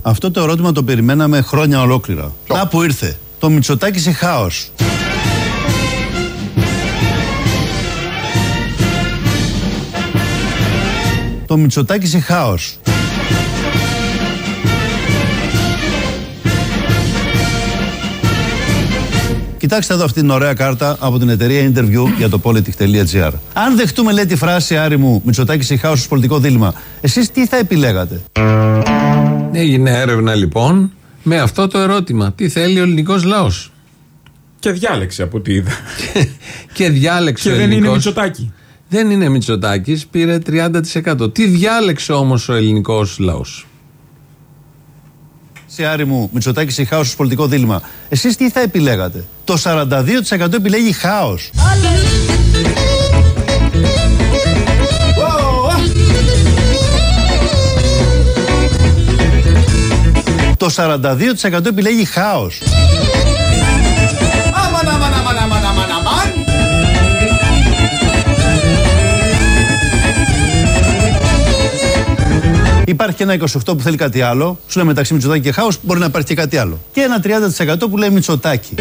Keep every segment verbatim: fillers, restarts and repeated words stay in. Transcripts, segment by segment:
Αυτό το ερώτημα το περιμέναμε χρόνια ολόκληρα. Να που ήρθε. Το Μητσοτάκη σε χάος. Το Μητσοτάκη σε χάος. Κοιτάξτε εδώ αυτή την ωραία κάρτα από την εταιρεία Interview για το Politics τελεία τζι άρ. Αν δεχτούμε, λέει, τη φράση, Άρη μου, Μητσοτάκη σε χάος ως πολιτικό δίλημμα, εσείς τι θα επιλέγατε? Έγινε έρευνα λοιπόν με αυτό το ερώτημα. Τι θέλει ο ελληνικός λαός? Και διάλεξε από ό,τι είδα. Και διάλεξε. Και δεν είναι Μητσοτάκη. Δεν είναι Μητσοτάκης, πήρε τριάντα τοις εκατό. Τι διάλεξε όμως ο ελληνικός λαός? Σε Άρη μου, Μητσοτάκη σε χάος ως πολιτικό δίλημμα, εσείς τι θα επιλέγατε? Το σαράντα δύο τοις εκατό επιλέγει χάος. Το σαράντα δύο τοις εκατό επιλέγει χάος. Αμαν, αμαν, αμαν, αμαν, αμαν, αμαν. Υπάρχει και ένα είκοσι οκτώ τοις εκατό που θέλει κάτι άλλο. Σου λέει μεταξύ Μητσοτάκη και χάος μπορεί να υπάρχει και κάτι άλλο. Και ένα τριάντα τοις εκατό που λέει Μητσοτάκη.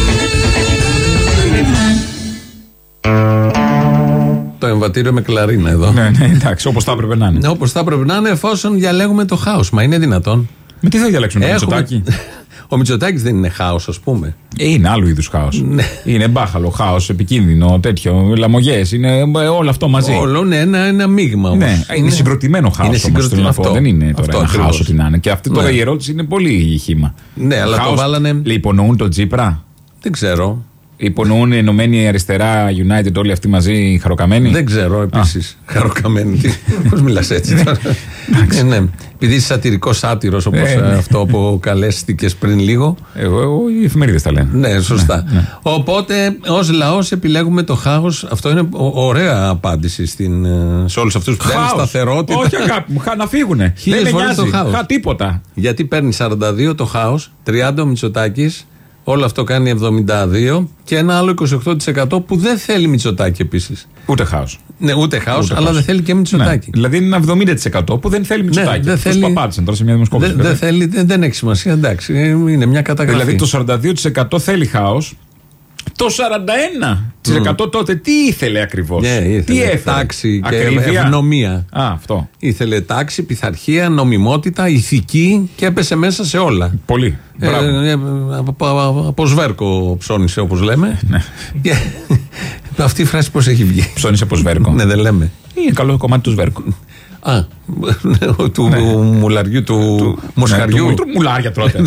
Το εμβατήριο με κλαρίνα εδώ. Ναι, ναι, εντάξει, όπως θα έπρεπε να είναι. Ναι, όπως θα έπρεπε να είναι, εφόσον διαλέγουμε το χάος. Μα είναι δυνατόν? Με τι θα διαλέξουμε, το Μητσοτάκη? Ο Μητσοτάκης δεν είναι χάος, ας πούμε. Ε, είναι άλλου είδους χάος. Ναι. Είναι μπάχαλο, χάος, επικίνδυνο, τέτοιο, λαμογές. Είναι όλο αυτό μαζί. Όλο είναι ένα, ένα μείγμα όμως. Ναι, είναι συγκροτημένο χάος. Είναι συγκροτημένο αυτό. Δεν είναι τώρα ένα χάος ό,τι να είναι. Και αυτή τώρα Ναι. η ερώτηση είναι πολύ χύμα. Ναι, αλλά χάος, το βάλανε. υπονοούν τον Τσίπρα. Δεν ξέρω. Υπονοούν η Ενωμένη Αριστερά, United, όλοι αυτοί μαζί χαροκαμένοι. Δεν ξέρω επίσης. Χαροκαμένοι. Πώς μιλάς έτσι τώρα? ε, ναι. Επειδή είσαι σατυρικός σάτυρος, όπως ε, ναι. αυτό που αποκαλέστηκες πριν λίγο. Εγώ, εγώ οι εφημερίδες τα λένε. Ναι, σωστά. Ναι, ναι. Οπότε, ως λαός επιλέγουμε το χάος. Αυτό είναι ο- ωραία απάντηση στην, σε όλους αυτούς που λένε σταθερότητα. Όχι, αγάπη μου, χα, να φύγουνε. Χίλιες Δεν με φορές νοιάζει. το χάος. Χα, τίποτα. Γιατί παίρνει σαράντα δύο το χάος, τριάντα ο Μητσοτάκης, όλο αυτό κάνει εβδομήντα δύο και ένα άλλο είκοσι οκτώ τοις εκατό που δεν θέλει Μητσοτάκη επίσης. Ούτε χάος. Ναι, ούτε χάος, Ούτε αλλά χάος. δεν θέλει και Μητσοτάκη. Ναι. Δηλαδή είναι ένα εβδομήντα τοις εκατό που δεν θέλει Μητσοτάκη. δεν Αυτούς θέλει- που απάντησαν τώρα σε μια δημοσκόπηση. Δεν, δεν θέλει, δεν, δεν έχει σημασία, εντάξει. ε, Είναι μια καταγραφή. Δηλαδή το σαράντα δύο τοις εκατό θέλει χάος. Το σαράντα ένα τοις εκατό τότε τι ήθελε ακριβώς? Ναι, ήθελε τι έφερε? τάξη και Ακρίβεια? ευνομία. Α, αυτό. Ήθελε τάξη, πειθαρχία, νομιμότητα, ηθική και έπεσε μέσα σε όλα. Πολύ. Μπράβο. Ε, ε, από, από, από σβέρκο ψώνισε, όπως λέμε. Ναι. Και αυτή η φράση πώς έχει βγει? Ψώνισε από σβέρκο. Ναι, δεν λέμε. Είναι καλό κομμάτι του σβέρκου. Α, του μουλαριού, του μοσχαριού. Ναι, του μουλάρια τρώτε.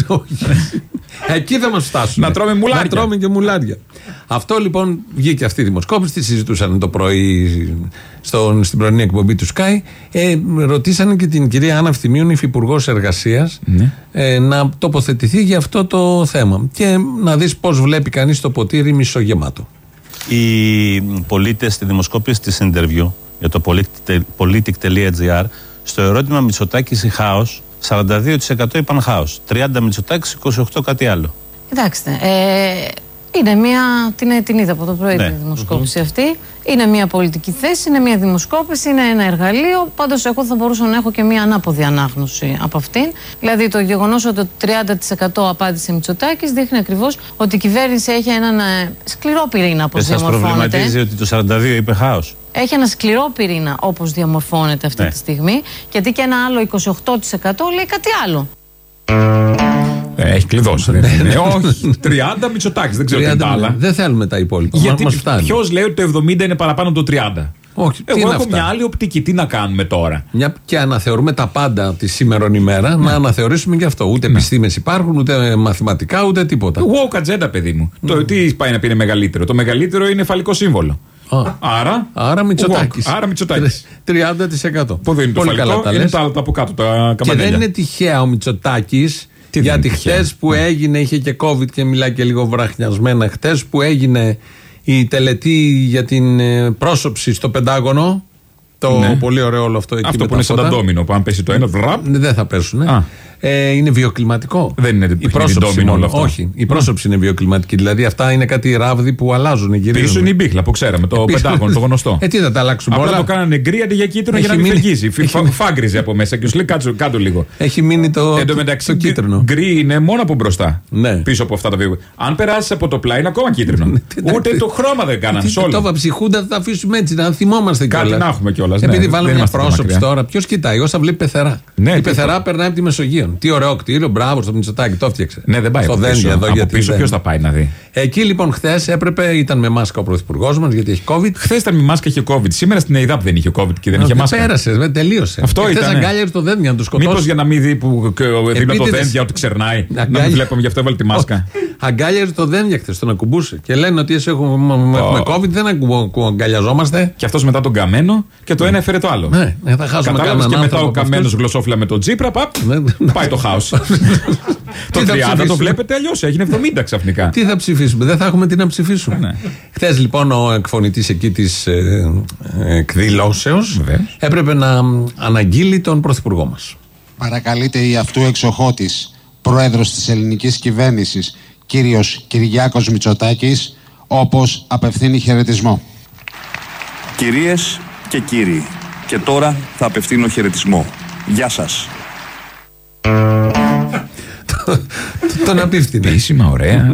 Εκεί θα μας φτάσουν. Να τρώμε μουλάρια. Να τρώμε και μουλάρια. Αυτό λοιπόν βγήκε αυτή η δημοσκόπηση, τη συζητούσαν το πρωί στον, στην πρωινή εκπομπή του Sky. Ε, ρωτήσανε και την κυρία Άννα Φθημίων, υφυπουργός Εργασίας, Ναι. ε, να τοποθετηθεί για αυτό το θέμα. Και να δεις πώς βλέπει κανείς το ποτήρι μισογεμάτο. Οι πολίτες στη δημοσκόπηση της Interview για το Politic τελεία τζι άρ στο ερώτημα Μητσοτάκης ή χάος, σαράντα δύο τοις εκατό είπαν χάος, τριάντα Μητσοτάκης, είκοσι οκτώ κάτι άλλο. Κοιτάξτε, ε, είναι μια, την, την είδα από το πρωί Ναι. τη δημοσκόπηση αυτή. Είναι μια πολιτική θέση, είναι μια δημοσκόπηση, είναι ένα εργαλείο. Πάντως εγώ θα μπορούσα να έχω και μια ανάποδη ανάγνωση από αυτήν. Δηλαδή το γεγονός ότι το τριάντα τοις εκατό απάντησε Μητσοτάκης δείχνει ακριβώς ότι η κυβέρνηση έχει έναν ε, σκληρό πυρήνα όπως Δεν σας διαμορφώνεται. προβληματίζει ότι το σαράντα δύο είπε χάος? Έχει ένα σκληρό πυρήνα όπως διαμορφώνεται αυτή Ναι. τη στιγμή. Γιατί και ένα άλλο είκοσι οκτώ τοις εκατό λέει κάτι άλλο. Ε, έχει κλειδώσει. δεν είναι. Όχι. τριάντα Μητσοτάκης, δεν ξέρω τι είναι τα άλλα. Δεν θέλουμε τα υπόλοιπα. Γιατί Μας φτάνει. ποιος λέει ότι το εβδομήντα είναι παραπάνω από το τριάντα? Όχι, τι Εγώ είναι έχω αυτά? μια άλλη οπτική. Τι να κάνουμε τώρα? Μια και αναθεωρούμε τα πάντα τη σήμερον ημέρα, να αναθεωρήσουμε και αυτό. Ούτε επιστήμες υπάρχουν, ούτε μαθηματικά, ούτε τίποτα. Εγώ κατζέντα, παιδί μου. Το τι πάει να πει είναι μεγαλύτερο? Το μεγαλύτερο είναι φαλικό σύμβολο. Α. Άρα. Άρα Μητσοτάκης. Άρα Μητσοτάκης. τριάντα τοις εκατό. Πού δεν είναι το Πολύ καλά φαλικό, τα είναι λες. τα άλλα τα από κάτω, τα Και καμπανέλια. δεν είναι τυχαία ο Μητσοτάκης. Τι δεν Γιατί είναι τυχαία? χτες που έγινε, είχε και COVID και μιλάει και λίγο βραχνιασμένα. Χτες που έγινε η τελετή για την ε, πρόσωψη στο Πεντάγωνο, Το ναι. πολύ ωραίο όλο αυτό εκεί. Αυτό που είναι σαν τα ντόμινο, που αν πέσει το ένα, βραπ. Δεν θα πέσουν. Ε, είναι βιοκλιματικό. Δεν είναι η πρόσωψη όλο αυτό. Όχι, η πρόσωψη είναι βιοκλιματική. Δηλαδή αυτά είναι κάτι ράβδι που αλλάζουν. Γυρίζουν. Πίσω είναι η μπίχλα που ξέραμε, το πεντάγωνο, το γνωστό. Ε, τι θα τα αλλάξουμε όλα. Απλά το κάνανε γκρι αντί για κίτρινο για να μην φεγγίζει. Φάγκριζε από μέσα και σου λέει κάτω λίγο. Έχει μείνει το, Εν τω μεταξύ, το κίτρινο. Γκρι είναι μόνο από μπροστά. Ναι. Πίσω από αυτά τα βίντεο. Αν περάσει από το πλάι είναι ακόμα κίτρινο. Ούτε το χρώμα δεν κάνανε σε όλα. Το βαψιχούντα θα τα αφήσουμε έτσι, να θυμόμαστε κιόλας. Κάτι να έχουμε κιόλας. Επειδή βάλουμε μια πρόσωψη τώρα, ποιο κοιτάει, όσα βλέπει πεθερά. Η πεθερά περνάει από τη Μεσογείο. Τι ωραίο κτίριο, μπράβο στο Μητσοτάκη, το έφτιαξε. Ναι, δεν πάει στο από πίσω. Δένδια εδώ, από γιατί πίσω ποιο θα πάει να δει. Εκεί λοιπόν χθες έπρεπε, ήταν με μάσκα ο πρωθυπουργός μας γιατί έχει COVID. Χθες ήταν με μάσκα, είχε COVID. Σήμερα στην ΕΙΔΑΠ δεν είχε COVID και δεν είχε μάσκα. Πέρασε, δεν τελείωσε. Αυτό ήταν. Χθες αγκάλιαζε το Δένδια να το σκοτώσει. Μήπως για να μην δει που δίπλα το Δένδια ότι ξερνάει. Να μην βλέπουμε, γι' αυτό έβαλε τη μάσκα. Αγκάλιαζε το Δένδια χθες, τον ακουμπούσε. Και λένε ότι εσύ έχουμε COVID, δεν αγκαλιαζόμαστε. Και αυτός μετά τον καμένο και το ένα έφερε το άλλο. Ναι, θα χάσουμε κανέναν. Και μετά ο καμένος γλωσσόφυλλα με τον Τσίπρα, παπ, πάει το χάος. Το τριάντα το βλέπετε αλλιώς, έγινε εβδομήντα ξαφνικά. Τι θα ψηφίσουμε, δεν θα έχουμε τι να ψηφίσουμε. Ναι. Χθες λοιπόν ο εκφωνητής εκεί της ε, ε, εκδηλώσεως έπρεπε να αναγγείλει τον πρωθυπουργό μας. Παρακαλείται η αυτού εξοχώτης πρόεδρος της ελληνικής κυβέρνησης, κύριος Κυριάκος Μητσοτάκης, όπως απευθύνει χαιρετισμό. Κυρίες και κύριοι, και τώρα θα απευθύνω χαιρετισμό. Γεια σας. Τον απίφθηνε. Επίσημα, ωραία.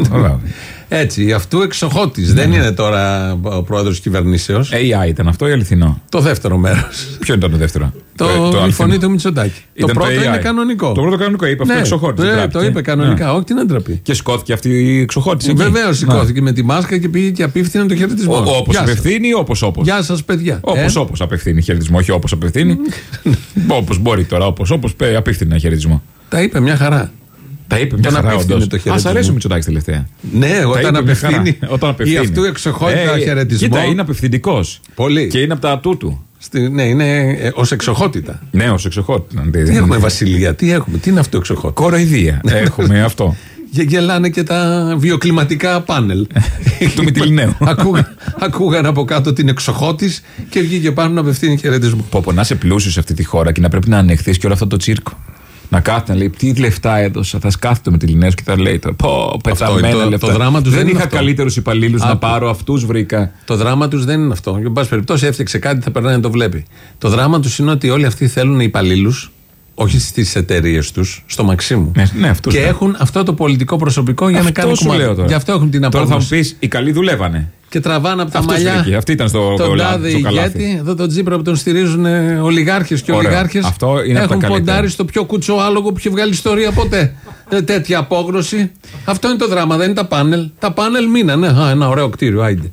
Έτσι, αυτού εξοχώτης. Δεν είναι τώρα ο πρόεδρος της κυβερνήσεως. έι άι ήταν αυτό ή αληθινό? Το δεύτερο μέρος. Ποιο ήταν το δεύτερο? Το, η φωνή του Μητσοτάκη. Το πρώτο είναι κανονικό. Το πρώτο κανονικό, είπε αυτό εξοχώτης. Ναι, το είπε κανονικά, όχι την άντραπη. Και σκόθηκε αυτή η εξοχώτηση. Βεβαίως σηκώθηκε με τη μάσκα και πήγε και απίφθηνε το χαιρετισμό. Όπως απευθύνει ή όπως όπως? Γεια σας, παιδιά. Όπως όπως απευθύνει χαιρετισμό, όχι όπως απευθύνει. Όπως μπορεί τώρα, όπως όπως απίφθηνε χαιρετισμό. Τα είπε μια χαρά. Τα είπε μια χαρά, όντως. Ας αρέσει ο Μητσοτάκης τελευταία. Ναι, όταν απευθύνει. Όταν απευθύνει. Ή αυτού εξοχότητα χαιρετισμό. Κοίτα, είναι απευθυντικός. Πολύ. Και είναι από τα ατού του. Ναι, είναι ως εξοχότητα. Ναι, ως εξοχότητα. Τι έχουμε, Βασιλεία, τι έχουμε, τι είναι αυτό εξοχότητα? Κοροϊδία. Έχουμε αυτό. Και γελάνε και τα βιοκλιματικά πάνελ του Μυτιληναίου. Ακούγαν από κάτω την εξοχώτης και βγήκε πάνω να απευθύνει χαιρετισμό. Πω πω, να είσαι πλούσιος σε αυτή τη χώρα και να πρέπει να ανεχθείς και όλο αυτό το τσίρκο. Να κάθεται να λέει τι λεφτά έδωσα. Θα σκάθεται με τη Λινέας και θα λέει πω πεθαμένα λεφτά. Το δράμα τους δεν δεν είχα αυτό. Καλύτερους υπαλλήλους να πάρω, αυτούς βρήκα. Το δράμα τους δεν είναι αυτό. Εν πάση περιπτώσει έφτιαξε κάτι, θα περνάει να το βλέπει. Το δράμα τους είναι ότι όλοι αυτοί θέλουν υπαλλήλους, όχι στις εταιρείες τους, στο Μαξίμου. Ναι, ναι, και ναι. έχουν αυτό το πολιτικό προσωπικό για αυτό να κάνουν κομμάτι. Γι' αυτό έχουν την απόφαση. Τώρα θα μου πεις, οι καλοί δουλεύανε. Και τραβάνε από τα Αυτός μαλλιά. βρήκε. Αυτή ήταν στο, τον στο, τάδε στο ηγέτη, εδώ τον Τσίπρα που τον στηρίζουν ε, ολιγάρχες και Ωραίο. ολιγάρχες. Αυτό είναι έχουν από τα ποντάρει στο πιο κουτσό άλογο που έχει βγάλει ιστορία ποτέ. ε, τέτοια απόγνωση. Αυτό είναι το δράμα, δεν είναι τα πάνελ. Τα πάνελ μείνανε. Α, ένα ωραίο κτίριο, άιντε.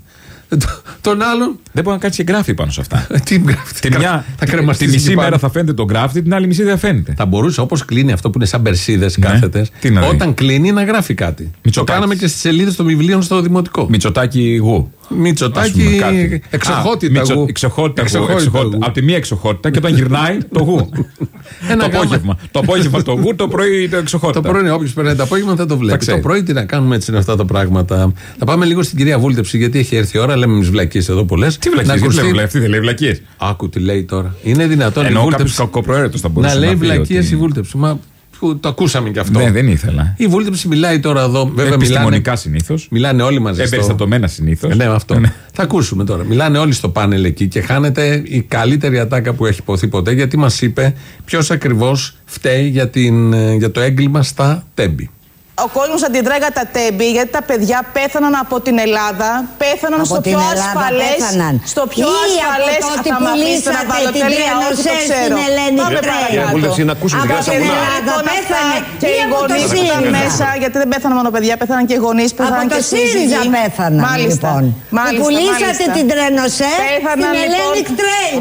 Τον άλλον. Δεν μπορεί να κάτσει και γράφει πάνω σε αυτά. Τι γράφει. Τη μια, θα τη μισή μέρα θα φαίνεται το γράφτη, την άλλη μισή δεν φαίνεται. Θα μπορούσε όπως κλείνει αυτό που είναι σαν περσίδες ναι. κάθετες. Όταν κλείνει να γράφει κάτι. Το κάναμε και στις σελίδες των βιβλίων στο δημοτικό. Μητσοτάκη γου. Μητσοτάκη εξοχότητα γου. Εξοχότητα γου. Από τη μία εξοχότητα και όταν γυρνάει το γου. Το απόγευμα. Το απόγευμα το γου, το πρωί το εξοχότητα. Το πρωί, όποιος περνάει το απόγευμα θα το βλέπει. Το πρωί τι να κάνουμε, έτσι είναι αυτά τα πράγματα. Θα πάμε λίγο στην κυρία Βούλτεψη, γιατί έχει έρθει η ώρα, λέμε τις βλακίες εδώ πολλές. Τι βλακίες, γιατί λέει αυτή, δεν λέει βλακίες. Άκου τι λέει τώρα. Είναι δυνατόν εννοώ κάποιος κακοπροαίρετος θα μπορούσε να λέει βλακίες η Βούλτεψη. Μα το ακούσαμε κι αυτό. Ναι, δεν ήθελα. Η Βούλτεψη μιλάει τώρα εδώ. Βέβαια, επιστημονικά συνήθως. Μιλάνε όλοι μαζί. Εμπεριστατωμένα συνήθως. Ναι, αυτό. Ναι. Θα ακούσουμε τώρα. Μιλάνε όλοι στο πάνελ εκεί και χάνεται η καλύτερη ατάκα που έχει υποθεί ποτέ, γιατί μας είπε ποιος ακριβώς φταίει για, την, για το έγκλημα στα Τέμπη. Ο κόσμος αντιδράγα τα Τέμπη γιατί τα παιδιά πέθαναν από την Ελλάδα, πέθαναν από στο πιο Ελλάδα ασφαλές. Πέθαναν. Στο πιο Ή ασφαλές. από το ότι θα μ' αφήσετε να βάλω τελεία, όχι το ξέρω. Πάμε παρακάτω. Να ακούσουμε την Ελλάδα πέθανε και οι γονείς που ήταν μέσα, γιατί δεν πέθαναν μόνο παιδιά, πέθαναν και οι γονείς, πέθαναν και σύζυγοι. Από το ΣΥΡΙΖΑ πέθαναν, λοιπόν. Που πουλήσατε την Τρενοσέ στην Ελένη Κτρέι.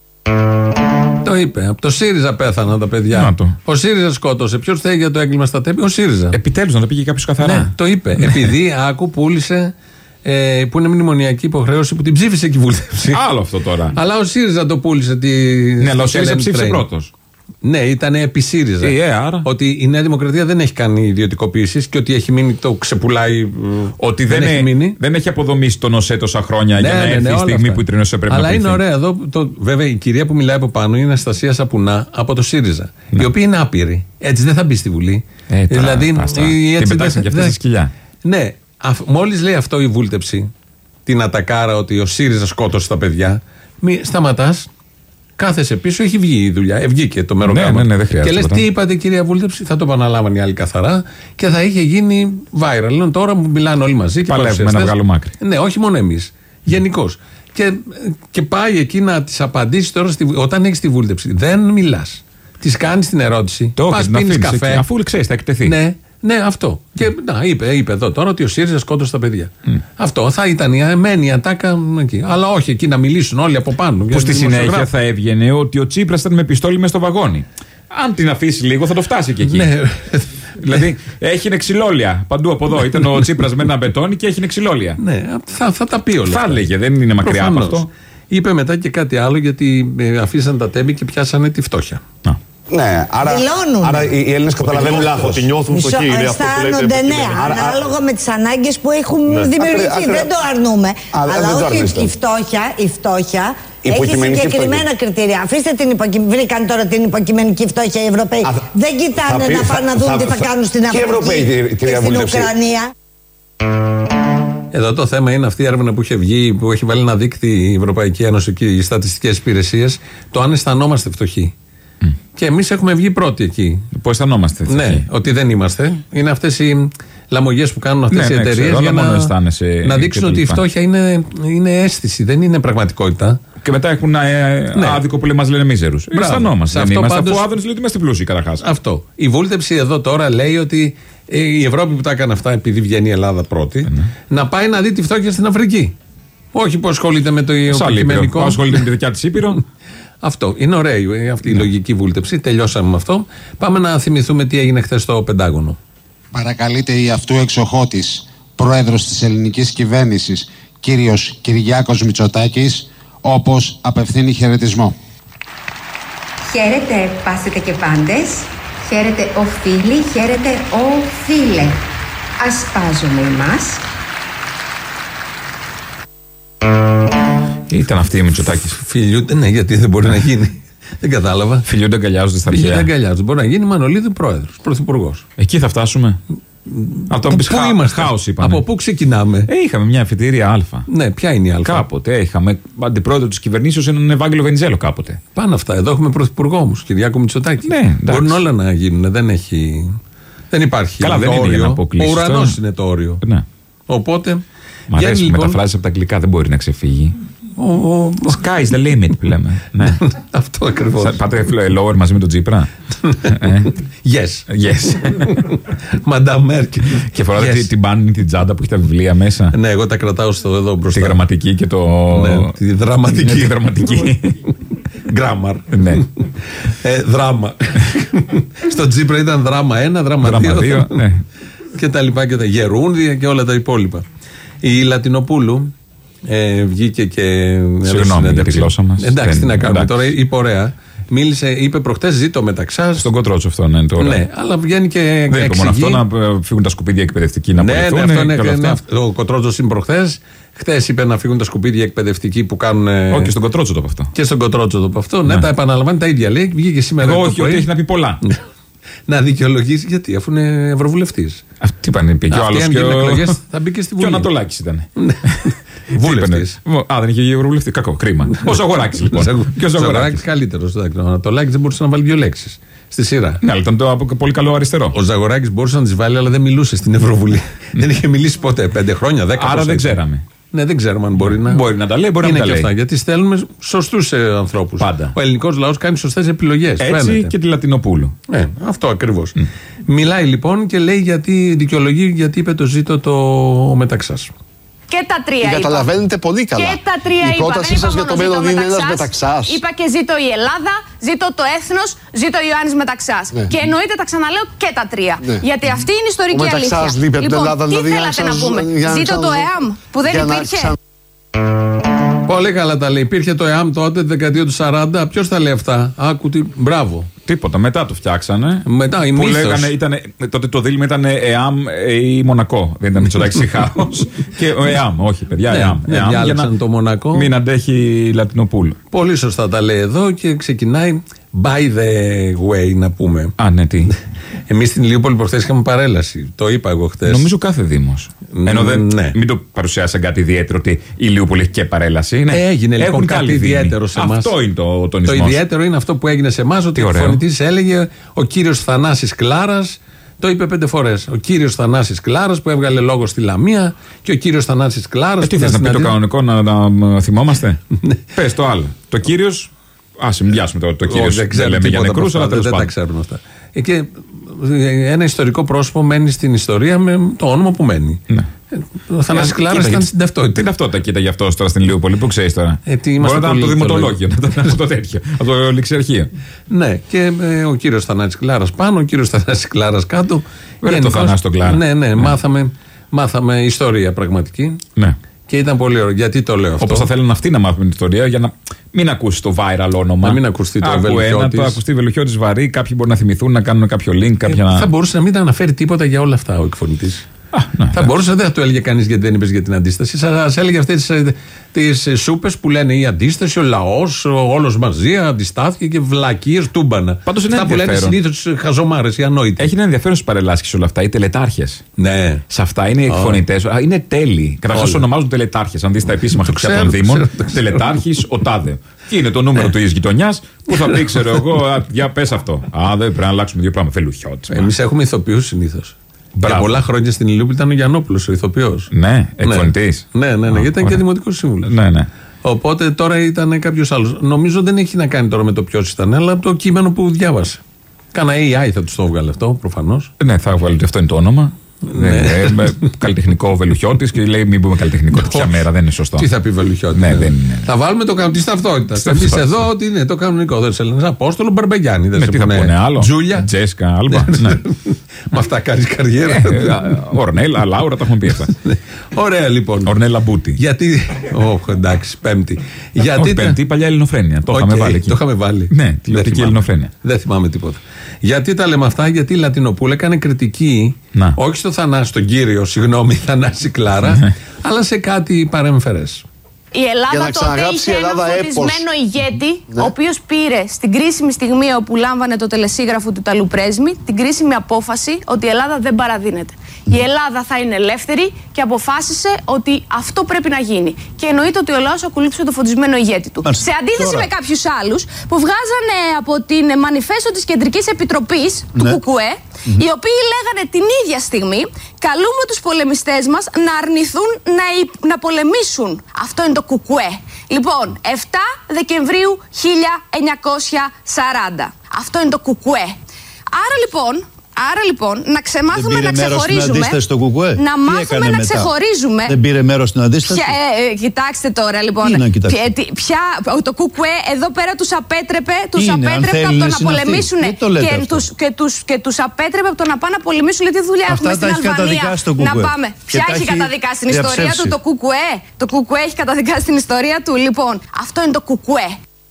Το είπε. Από το ΣΥΡΙΖΑ πέθαναν τα παιδιά. Ο ΣΥΡΙΖΑ σκότωσε. Ποιος θέλει για το έγκλημα στα Τέμπη? Ο ΣΥΡΙΖΑ. Επιτέλους να το πήγε κάποιος καθαρά. Ναι, το είπε. Επειδή άκου πούλησε. Ε, που είναι μνημονιακή υποχρέωση που την ψήφισε και η Βούλτεψη. Άλλο αυτό τώρα. Αλλά ο ΣΥΡΙΖΑ το πούλησε. Τη... Ναι, αλλά ο ΣΥΡΙΖΑ ψήφισε πρώτος. Ναι, ήταν επί ΣΥΡΙΖΑ. Ε, ε, άρα. Ότι η Νέα Δημοκρατία δεν έχει κάνει ιδιωτικοποιήσεις και ότι έχει μείνει το ξεπουλάει. Ότι δεν, δεν, έχει, μείνει. δεν έχει αποδομήσει τον ΟΣΕ τόσα χρόνια ναι, για να ναι, έρθει ναι, η στιγμή αυτά. Που η Τρινοσέ πρέπει Αλλά να πληθεί. Αλλά είναι ωραία εδώ. Το, βέβαια η κυρία που μιλάει από πάνω είναι η Αναστασία Σαπουνά από το ΣΥΡΙΖΑ. Ναι. Η οποία είναι άπειρη. Έτσι δεν θα μπει στη Βουλή. Ε, δηλαδή. Την πετάξαν και αυτή τη σκυλιά. Ναι, μόλις λέει αυτό η βούλτεψη, την ατακάρα ότι ο ΣΥΡΙΖΑ σκότωσε τα παιδιά, μη σταματάς. Κάθεσαι πίσω, έχει βγει η δουλειά. Βγήκε το μεροκάμα. Ναι, ναι, ναι, και λες τι είπατε κυρία Βούλτεψη, θα το επαναλάβανε οι άλλοι καθαρά και θα είχε γίνει viral. Λένε τώρα που μιλάνε όλοι μαζί. Παλεύουμε να βγάλουμε άκρη. Ναι, όχι μόνο εμείς. Γενικώς. Και, και πάει εκεί να τις απαντήσει τώρα στη, όταν έχεις τη Βούλτεψη. Δεν μιλάς. Της κάνεις την ερώτηση. Το πας πίνεις καφέ. Εκεί, αφού ξέρεις, θα εκτεθεί. Ναι. Ναι, αυτό. Και να, είπε, είπε εδώ τώρα ότι ο ΣΥΡΙΖΑ σκότωσε τα παιδιά. Mm. Αυτό θα ήταν η εμένη η ατάκα εκεί. Αλλά όχι εκεί να μιλήσουν όλοι από πάνω. Που στη συνέχεια θα έβγαινε ότι ο Τσίπρας ήταν με πιστόλι μες στο βαγόνι. Αν την αφήσει λίγο θα το φτάσει και εκεί. Ναι. Δηλαδή έχει ξυλόλια παντού από εδώ. Ήταν ο Τσίπρας με ένα μπετόνι και έχει ξυλόλια. Ναι, θα, θα τα πει όλα. Θα έλεγε, δεν είναι μακριά από αυτό. Είπε μετά και κάτι άλλο γιατί αφήσαν τα τέμπη και πιάσανε τη φτώχεια. Α. Ναι, άρα, άρα οι Έλληνες καταλαβαίνουν λάθος. Ότι νιώθουν φτωχοί. Αισθάνονται, ναι, ανάλογα με τις ανάγκες που έχουν ναι. δημιουργηθεί. Δεν το αρνούμε. Αλλά, αλλά όχι η φτώχεια, η φτώχεια έχει συγκεκριμένα κριτήρια. Αφήστε την υποκειμενική. Βρήκαν τώρα την υποκειμενική φτώχεια οι Ευρωπαίοι. Α, δεν κοιτάνε πει, να πάνε να δουν θα, τι θα, θα κάνουν στην Αφρική και στην Ουκρανία. Εδώ το θέμα είναι αυτή η έρευνα που είχε βγει, που έχει βάλει ένα δείκτη η Ευρωπαϊκή Ένωση και οι στατιστικές υπηρεσίες, το αν αισθανόμαστε φτωχοί. Mm. Και εμείς έχουμε βγει πρώτοι εκεί. Πώς αισθανόμαστε φτωχοί? Ναι, ότι δεν είμαστε. Είναι αυτές οι λαμογές που κάνουν αυτές ναι, οι εταιρείες για να, να δείξουν ότι η φτώχεια είναι, είναι αίσθηση, δεν είναι πραγματικότητα. Και μετά έχουν ε, ναι. άδικο που μας λένε μίζερους. Αισθανόμαστε. Δεν είμαστε, πάντως, αφού ο Άδωνης λέει ότι είμαστε πλούσιοι καταρχάς. Αυτό. Η βούλτεψη εδώ τώρα λέει ότι η Ευρώπη που τα έκανε αυτά, επειδή βγαίνει η Ελλάδα πρώτη, mm. να πάει να δει τη φτώχεια στην Αφρική. Όχι που ασχολείται με το υποκειμενικό. Που ασχολείται με τη δικιά της Ήπειρο. Αυτό. Είναι ωραία αυτή η λογική βούλτεψη. Τελειώσαμε με αυτό. Πάμε να θυμηθούμε τι έγινε χθες στο Πεντάγωνο. Παρακαλείται η αυτού εξοχώτης πρόεδρος της ελληνικής κυβέρνησης, κύριος Κυριάκος Μητσοτάκης, όπως απευθύνει χαιρετισμό. Χαίρετε πάσετε και πάντες. Χαίρετε ο φίλοι, χαίρετε ο φίλε. Ασπάζουμε εμάς. Ήταν αυτή η Μητσοτάκης. Φιλιούνται, ναι, γιατί δεν μπορεί να γίνει. Δεν κατάλαβα. Φιλιούνται, αγκαλιάζονται στα αρχαία. Φιλιούνται, αγκαλιάζονται. Μπορεί να γίνει Μανολίδου πρόεδρος, πρωθυπουργός. Εκεί θα φτάσουμε. Από το χα... χάος είπαμε. Από πού ξεκινάμε? Ε, είχαμε μια αφιτηρία Α. Ναι, ποια είναι η Α? Κάποτε είχαμε αντιπρόεδρο της κυβερνήσεως έναν Ευάγγελο Βενιζέλο κάποτε. Πάνω αυτά. Εδώ έχουμε πρωθυπουργό όμως, Κυριάκο Μητσοτάκη. Ναι, μπορούν όλα να γίνουν. Δεν έχει. Δεν υπάρχει. Καλά, δεν είναι ο ουρανός είναι το όριο. Ναι. Οπότε. Μ' αρέσει λοιπόν... μεταφράσεις από τα αγγλικά, δεν μπορεί να ξεφύγει. Ο... Sky is the limit που λέμε. Ναι. Αυτό ακριβώς. Πάτε lower μαζί με τον Τσίπρα. Yes. Yes. Μαντάμ Μέρκελ. Και φοράτε yes. την μπάνη, την τσάντα που έχει τα βιβλία μέσα. Ναι, εγώ τα κρατάω στο εδώ μπροστά. Τη γραμματική και το. Ναι, τη δραματική. Ναι, τη δραματική. Γκράμαρ. Ναι. ε, δράμα. Στο Τσίπρα ήταν δράμα ένα, δράμα, δράμα δύο. Ναι. Και τα λοιπά και τα γερούντια και όλα τα υπόλοιπα. Η Λατινοπούλου ε, βγήκε και. Συγγνώμη για τη γλώσσα μας. Εντάξει, τι να κάνουμε τώρα, είπε ωραία. Μίλησε, είπε προχτές ζήτω μεταξάς. Στον Κοτρότσο αυτό, ναι, τώρα. Ναι, αλλά βγαίνει και. Δεν είναι μόνο αυτό να φύγουν τα σκουπίδια εκπαιδευτικοί να απολυθούν. Ναι, ναι, αυτό, ναι, ναι, ο Κοτρότσος είναι προχτές. Χτες είπε να φύγουν τα σκουπίδια εκπαιδευτικοί που κάνουν. Όχι, και στον Κοτρότσο το από αυτό. Και στον Κοτρότσο το από αυτό. Ναι, ναι, τα επαναλαμβάνει τα ίδια λέει. Βγήκε σήμερα. Εγώ όχι, ότι έχει να πει πολλά. Να δικαιολογήσει γιατί, αφού είναι ευρωβουλευτής. Τι είπαν, πήγε ο άλλος. Και ο... θα μπει και στη Βουλή. Και ο Ανατολάκης ήταν. Βουλευτής. Α, δεν είχε ευρωβουλευτή. Κακό, κρίμα. Ο Ζαγοράκης λοιπόν. Και ο Ζαγοράκης καλύτερος. Ο Ανατολάκης δεν μπορούσε να βάλει δύο λέξεις στη σειρά. Ναι, αλλά ήταν το πολύ καλό αριστερό. Ο Ζαγοράκης μπορούσε να τις βάλει, αλλά δεν μιλούσε στην Ευρωβουλή. Δεν είχε μιλήσει ποτέ. Πέντε χρόνια, δέκα. Άρα δεν ξέραμε. Ναι, δεν ξέρουμε αν μπορεί να. Μπορεί να τα λέει, μπορεί να τα λέει. Αυτά, γιατί στέλνουμε σωστούς ε, ανθρώπους. Πάντα. Ο ελληνικός λαός κάνει σωστές επιλογές. Έτσι φαίνεται. Και τη Λατινοπούλου. Ναι, αυτό ακριβώς. Mm. Μιλάει λοιπόν και λέει γιατί δικαιολογεί, γιατί είπε το ζήτω το μεταξάς. Και τα τρία είπα. Καταλαβαίνετε πολύ καλά. Και τα τρία η πρότασή σας για το μέλλον είναι ένας μεταξάς. Είπα και ζήτω η Ελλάδα, ζήτω το έθνος, ζήτω ο Ιωάννης Μεταξάς. Ναι. Και εννοείται, τα ξαναλέω, και τα τρία. Ναι. Γιατί αυτή είναι η ιστορική ο αλήθεια. Λοιπόν, Ελλάδα, τι δηλαδή, θέλατε να πούμε. Ζήτω το ΕΑΜ που δεν υπήρχε. Πολύ καλά τα λέει. Υπήρχε το ΕΑΜ τότε, τη δεκαετία του σαράντα. Ποιος τα λέει αυτά? Άκου τι. Μπράβο. Τίποτα. Μετά το φτιάξανε. Μετά η που μύθος. λέγανε, ήτανε, τότε το δίλημμα ήταν ΕΑΜ ή Μονακό. Δεν ήταν Μητσοτάκης ή Χάος. Και ο ΕΑΜ. Όχι, παιδιά, Ναι, ΕΑΜ. ναι, ΕΑΜ για να το Μονακό. μην αντέχει η Λατινοπούλ. Πολύ σωστά τα λέει εδώ και ξεκινάει. By the way, να πούμε. Α, ναι, τι. Εμείς στην Ηλιούπολη προχθές είχαμε παρέλαση. Το είπα εγώ χθες. Νομίζω κάθε Δήμος. Ενώ δεν, ναι. μην το παρουσιάσαν κάτι ιδιαίτερο ότι η Ηλιούπολη έχει και παρέλαση. Ναι. Ε, έγινε λοιπόν Έχουν κάτι ιδιαίτερο σε εμάς. Αυτό είναι το τονισμός. Το ιδιαίτερο είναι αυτό που έγινε σε εμάς, ότι ο φωνητής έλεγε ο κύριος Θανάσης Κλάρας. Το είπε πέντε φορές. Ο κύριος Θανάσης Κλάρας που έβγαλε λόγο στη Λαμία και ο κύριος Θανάσης Κλάρας. Ε, τι θες να πει το κανονικό να, να θυμόμαστε? Πες το άλλο. Το κύριος. Ας μην πιάσουμε το, το κύριος. Δεν ξέρω λέμε για νεκρούς, αλλά δεν, δεν τα ξέρουμε αυτά. Ε, και ένα ιστορικό πρόσωπο μένει στην ιστορία με το όνομα που μένει. Ναι. Ο Θανάσης Κλάρας ήταν στην ταυτότητα. Την ταυτότητα κοίτα γι' αυτό τώρα στην Ηλιούπολη, που ξέρεις τώρα. Ε, Μπορεί να ήταν από το δημοτολόγιο, να ήταν από το τέτοιο, από το ληξιαρχείο. Ναι, και ε, ο κύριος Θανάσης Κλάρας πάνω, ο κύριος Θανάσης Κλάρας κάτω. Βέβαια το Θανάση τον Κλάρα. Ναι, ναι, ναι. Μάθαμε, μάθαμε ιστορία πραγματική. Ναι. Και ήταν πολύ ωραίο. Γιατί το λέω αυτό? Όπως θα θέλουν αυτοί να μάθουν την ιστορία για να μην ακούσει το viral όνομα. Να μην ακουστεί το Βελουχιώτης. Να το ακουστεί Βελουχιώτης βαρύ, κάποιοι μπορεί να θυμηθούν να κάνουν κάποιο link. Κάποια... Ε, θα μπορούσε να μην τα αναφέρει τίποτα για όλα αυτά ο εκφωνητής. Α, ναι, θα μπορούσε, δεν θα του έλεγε κανείς γιατί δεν είπες για την αντίσταση. Σας έλεγε αυτές τις σούπες που λένε η αντίσταση, ο λαός, όλος μαζί αντιστάθηκε και βλακίες τούμπανα. Πάντως είναι αυτά που λένε συνήθως χαζομάρες, οι ανόητοι. Έχει ένα ενδιαφέρον στις παρελάσεις όλα αυτά, οι τελετάρχες. Ναι. Σε αυτά είναι οι εκφωνητές. Oh. Είναι τέλειοι. Καταρχάς ονομάζουν τελετάρχες. Αν δεις τα επίσημα χαρτιά των Δήμων, τελετάρχης ο τάδε. Και είναι το νούμερο της γειτονιάς που θα πει, ξέρω εγώ, για πες αυτό. Α, δεν πρέπει να αλλάξουμε δύο πράγματα. Βελουχιώτης. Εμείς έχουμε ηθοποιούς συνήθως. Για πολλά χρόνια στην Ηλιούπολη ήταν ο Γιαννόπουλος, ο ηθοποιός. Ναι, εκφωνητής. Ναι, ναι, ναι, ναι, γιατί ήταν και δημοτικός σύμβουλος. Ναι, ναι. Οπότε τώρα ήταν κάποιος άλλος. Νομίζω δεν έχει να κάνει τώρα με το ποιος ήταν, αλλά από το κείμενο που διάβασε. Κάνα έι άι θα του το βγάλει αυτό, προφανώς. Ναι, θα βγάλει ότι αυτό είναι το όνομα. Ναι. Ε, με καλλιτεχνικό Βελουχιώτης και λέει μην πούμε καλλιτεχνικό τέτοια μέρα, δεν είναι σωστό. Τι θα πει Βελουχιώτης? Ναι, δεν είναι. Θα βάλουμε το κανονικό τη ταυτότητα. Εμείς εδώ ότι είναι το κανονικό. Δεν σε λένε Απόστολο Μπαρμπαγιάννη. Με τι θα πούνε άλλο? Τζούλια. Τζέσκα, Άλμπα. Με αυτά κάνει καριέρα. Ορνέλα, Λάουρα, τα έχουμε πει αυτά. Ωραία λοιπόν. Ορνέλα Μπούτι. Γιατί. Όχι, εντάξει, Πέμπτη. Όχι, Πέμπτη, παλιά Ελληνοφρένεια. Το είχαμε βάλει εκεί. Το είχαμε βάλει. Ναι, τηλεοπτική Ελληνοφρένεια. Δεν θυμάμαι τίποτα. Γιατί τα λέμε αυτά? Γιατί η Λατινοπούλα έκανε κριτική, να. όχι στο Θανάση, στον κύριο, συγγνώμη, Θανάση Κλάρα, αλλά σε κάτι παρέμφερες. Η Ελλάδα τότε είχε ένα φωτισμένο ηγέτη, ναι. ο οποίος πήρε στην κρίσιμη στιγμή όπου λάμβανε το τελεσίγραφο του Ιταλού πρέσβη την κρίσιμη απόφαση ότι η Ελλάδα δεν παραδίνεται. Η Ελλάδα θα είναι ελεύθερη και αποφάσισε ότι αυτό πρέπει να γίνει. Και εννοείται ότι ο λαός ακολούθησε το φωτισμένο ηγέτη του. Άς, σε αντίθεση τώρα. με κάποιους άλλους που βγάζανε από την μανιφέστο της Κεντρικής Επιτροπής του ναι. ΚΚΕ, mm-hmm. οι οποίοι λέγανε την ίδια στιγμή καλούμε τους πολεμιστές μας να αρνηθούν να, να πολεμήσουν. Αυτό είναι το ΚΚΕ. Λοιπόν, επτά Δεκεμβρίου χίλια εννιακόσια σαράντα. Αυτό είναι το ΚΚΕ. Άρα λοιπόν... Άρα λοιπόν, να ξεμάθουμε να ξεχωρίζουμε. Στο να μάθουμε να μετά? ξεχωρίζουμε. Δεν πήρε μέρος στην αντίσταση. Ποια, ε, ε, κοιτάξτε τώρα λοιπόν. Ποια, ποια, το ΚΚΕ εδώ πέρα τους απέτρεπε, τους απέτρεπε από το να πολεμήσουν και τους, και, τους, και τους απέτρεπε από το να πάνε να πολεμήσουν. Γιατί δουλειά αυτά έχουμε στην Αλβανία. Να πάμε. Ποια έχει καταδικάσει στην ιστορία του το ΚΚΕ? Το ΚΚΕ έχει καταδικάσει την ιστορία του. Λοιπόν, αυτό είναι το ΚΚΕ.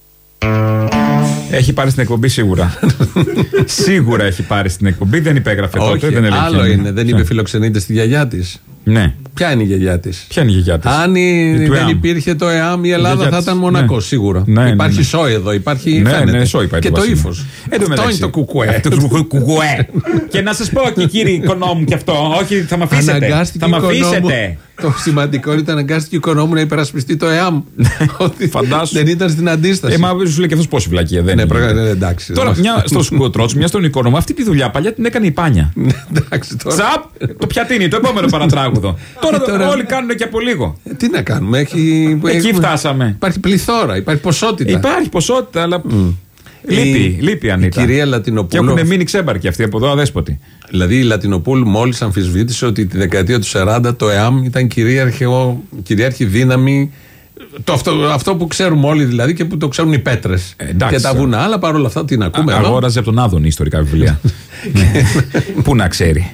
Έχει πάρει στην εκπομπή σίγουρα. Σίγουρα έχει πάρει στην εκπομπή. Δεν υπέγραφε όχι, τότε. Δεν άλλο είναι. Δεν είπε φιλοξενείται στη γιαγιά της. Ναι. Ποια είναι η γιαγιά της? Ποια είναι η γιαγιά της? Αν η, δεν ΕΑΜ. υπήρχε το ΕΑΜ, η Ελλάδα η θα ήταν Μονακό, ναι. σίγουρα. Ναι, υπάρχει ναι, ναι. σόι εδώ, υπάρχει. Ναι, φαίνεται. Ναι, σόι υπάρχει και το ύφος. Αυτό είναι το κουκουέ. Και να σας πω και κύριε οικονόμου και αυτό. Όχι, θα με αφήσετε. Θα με αφήσετε. Το σημαντικό είναι ότι αναγκάστηκε ο οικονόμου να υπερασπιστεί το ΕΑΜ. Φαντάσου. Δεν ήταν στην αντίσταση. Ε, μα σου λέει και αυτό πόση βλακία δεν είναι. Ναι, εντάξει. Τώρα, μια στο σκοτρότσο, μια στον οικονόμο, αυτή τη δουλειά παλιά την έκανε η Πάνια. Τσαπ, το πιατίνι, το επόμενο παρατράγουδο. Τώρα όλοι κάνουν και από λίγο. Τι να κάνουμε, εκεί φτάσαμε. Υπάρχει πληθώρα, υπάρχει ποσότητα. Υπάρχει ποσότητα, αλλά. Λείπει, λείπει Ανίτα. Η κυρία Λατινοπούλου. Και έχουν μείνει ξέμπαρκοι αυτοί από εδώ αδέσποτοι. Δηλαδή η Λατινοπούλου μόλις αμφισβήτησε ότι τη δεκαετία του σαράντα το ΕΑΜ ήταν κυρίαρχη δύναμη. Το αυτό, αυτό που ξέρουμε όλοι δηλαδή και που το ξέρουν οι πέτρες ε, και τα βουνά. Αλλά παρόλα αυτά τι να ακούμε. Α, αγόραζε από τον Άδωνη ιστορικά βιβλία. Πού να ξέρει.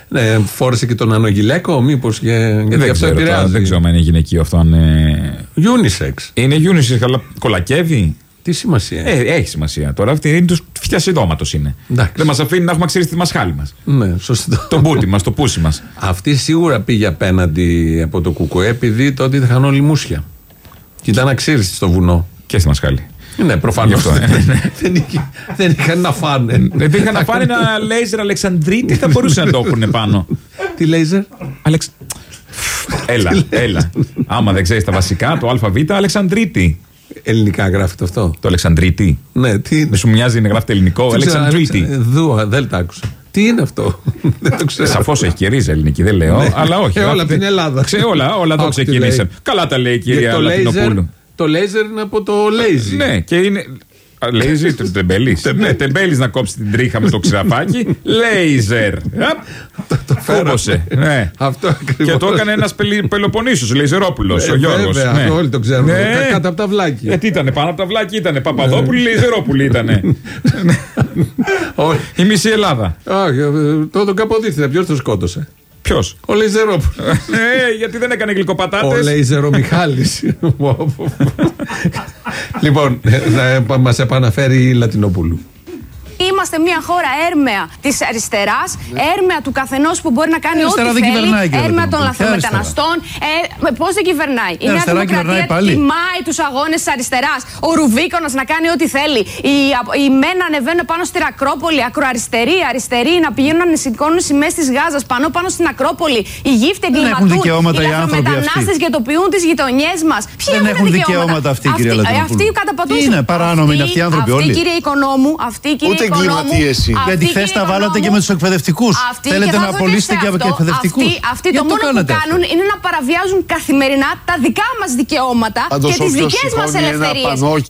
Ναι, φόρεσε και τον Ανογγυλέκο, μήπως γιατί δεν αυτό επηρεάζει. Δεν ξέρω αν είναι γυναικείο αυτό, αν είναι. Unisex. Είναι unisex, αλλά κολακεύει. Τι σημασία έχει. Ε, έχει σημασία. Τώρα αυτή είναι του φτιασιδώματο είναι. Εντάξει. Δεν μα αφήνει να έχουμε αξίρι τη μασχάλη μα. Ναι, σωστό. Το μπούτι μα, το πούσι μα. Αυτή σίγουρα πήγε απέναντι από το Κουκουέ, επειδή τότε είχαν όλοι μουσια. Και ήταν αξίριστη στο βουνό. Και στη μασχάλη. Ναι, προφανώς. Δεν είχαν να φάνε. Δεν είχαν να φάνε ένα λέιζερ Αλεξανδρίτη, θα μπορούσαν να το έχουν πάνω. Τι λέιζερ? Αλεξ... Έλα, έλα. Άμα δεν ξέρεις τα βασικά, το ΑΒ, Αλεξανδρίτη. Ελληνικά γράφεται αυτό. Το Αλεξανδρίτη. Ναι, τι είναι. Με σου μοιάζει να γράφεται ελληνικό. Αλεξανδρίτη. Δούα, δεν τα άκουσα. Τι είναι αυτό? Δεν το ξέρω. Σαφώς έχει και ρίζα ελληνική, δεν λέω. Ναι. Αλλά όχι. Ε, όλα από την Ελλάδα. Ξέρω όλα, όλα εδώ ξεκινήσαν. Καλά τα λέει η κυρία Λατινοπούλου. Το λέιζερ είναι από το λέιζι. Ναι, και είναι. Λέιζι, το τεμπέλη. Ναι, τεμπέλη να κόψει την τρίχα με το ξηραφάκι. Λέιζερ. Το φέρωσε. Αυτό ακριβώς. Και το έκανε ένα Πελοποννήσιος, ο Λέιζερόπουλος, ο Γιώργος. Βέβαια, όλοι το ξέρουμε. Κάτω από τα βλάκια. Ε, τι ήταν, πάνω από τα βλάκια ήταν. Παπαδόπουλοι, Λέιζερόπουλοι ήταν. Η μισή Ελλάδα. Όχι, το τον Καποδίστρια, ποιος το σκότωσε? Ποιος? Ο Λέιζερόπουλος. Ε, γιατί δεν έκανε γλυκοπατάτες. Ο Λέιζερομιχάλης. Λοιπόν, μας επαναφέρει η Λατινοπούλου. Είμαστε μια χώρα έρμεα της αριστεράς, ναι. έρμεα του καθενός που μπορεί να κάνει ό,τι θέλει, έρμεα των λαθρομεταναστών. Ε, Πώς δεν κυβερνάει? Η Νέα Δημοκρατία τιμάει τους αγώνες της αριστεράς. Ο Ρουβίκονας να κάνει ό,τι θέλει. Οι, οι μένα ανεβαίνουν πάνω στην Ακρόπολη, ακροαριστεροί, αριστεροί να πηγαίνουν να σηκώνουν σημαίες της Γάζας πάνω πάνω στην Ακρόπολη. Οι γύφτοι εγκληματούν. Οι λαθρομετανάστες γετοποιούν τις γειτονιές μας. Ποιοι δεν έχουν δικαιώματα αυτοί, κυρία Λατινοπούλου? Αυτοί καταπατούν. Είναι παράνομοι είναι αυτοί οι άνθρωποι όλοι. Αυτή, κύριε Οικονόμου, αυτή, κύριε γιατί χθες τα βάλατε και με τους εκπαιδευτικούς. Θέλετε να απολύσετε και από εκπαιδευτικούς. Αυτοί, αυτοί το μόνο που κάνουν είναι να παραβιάζουν καθημερινά τα δικά μας δικαιώματα και τις δικές μας ελευθερίες.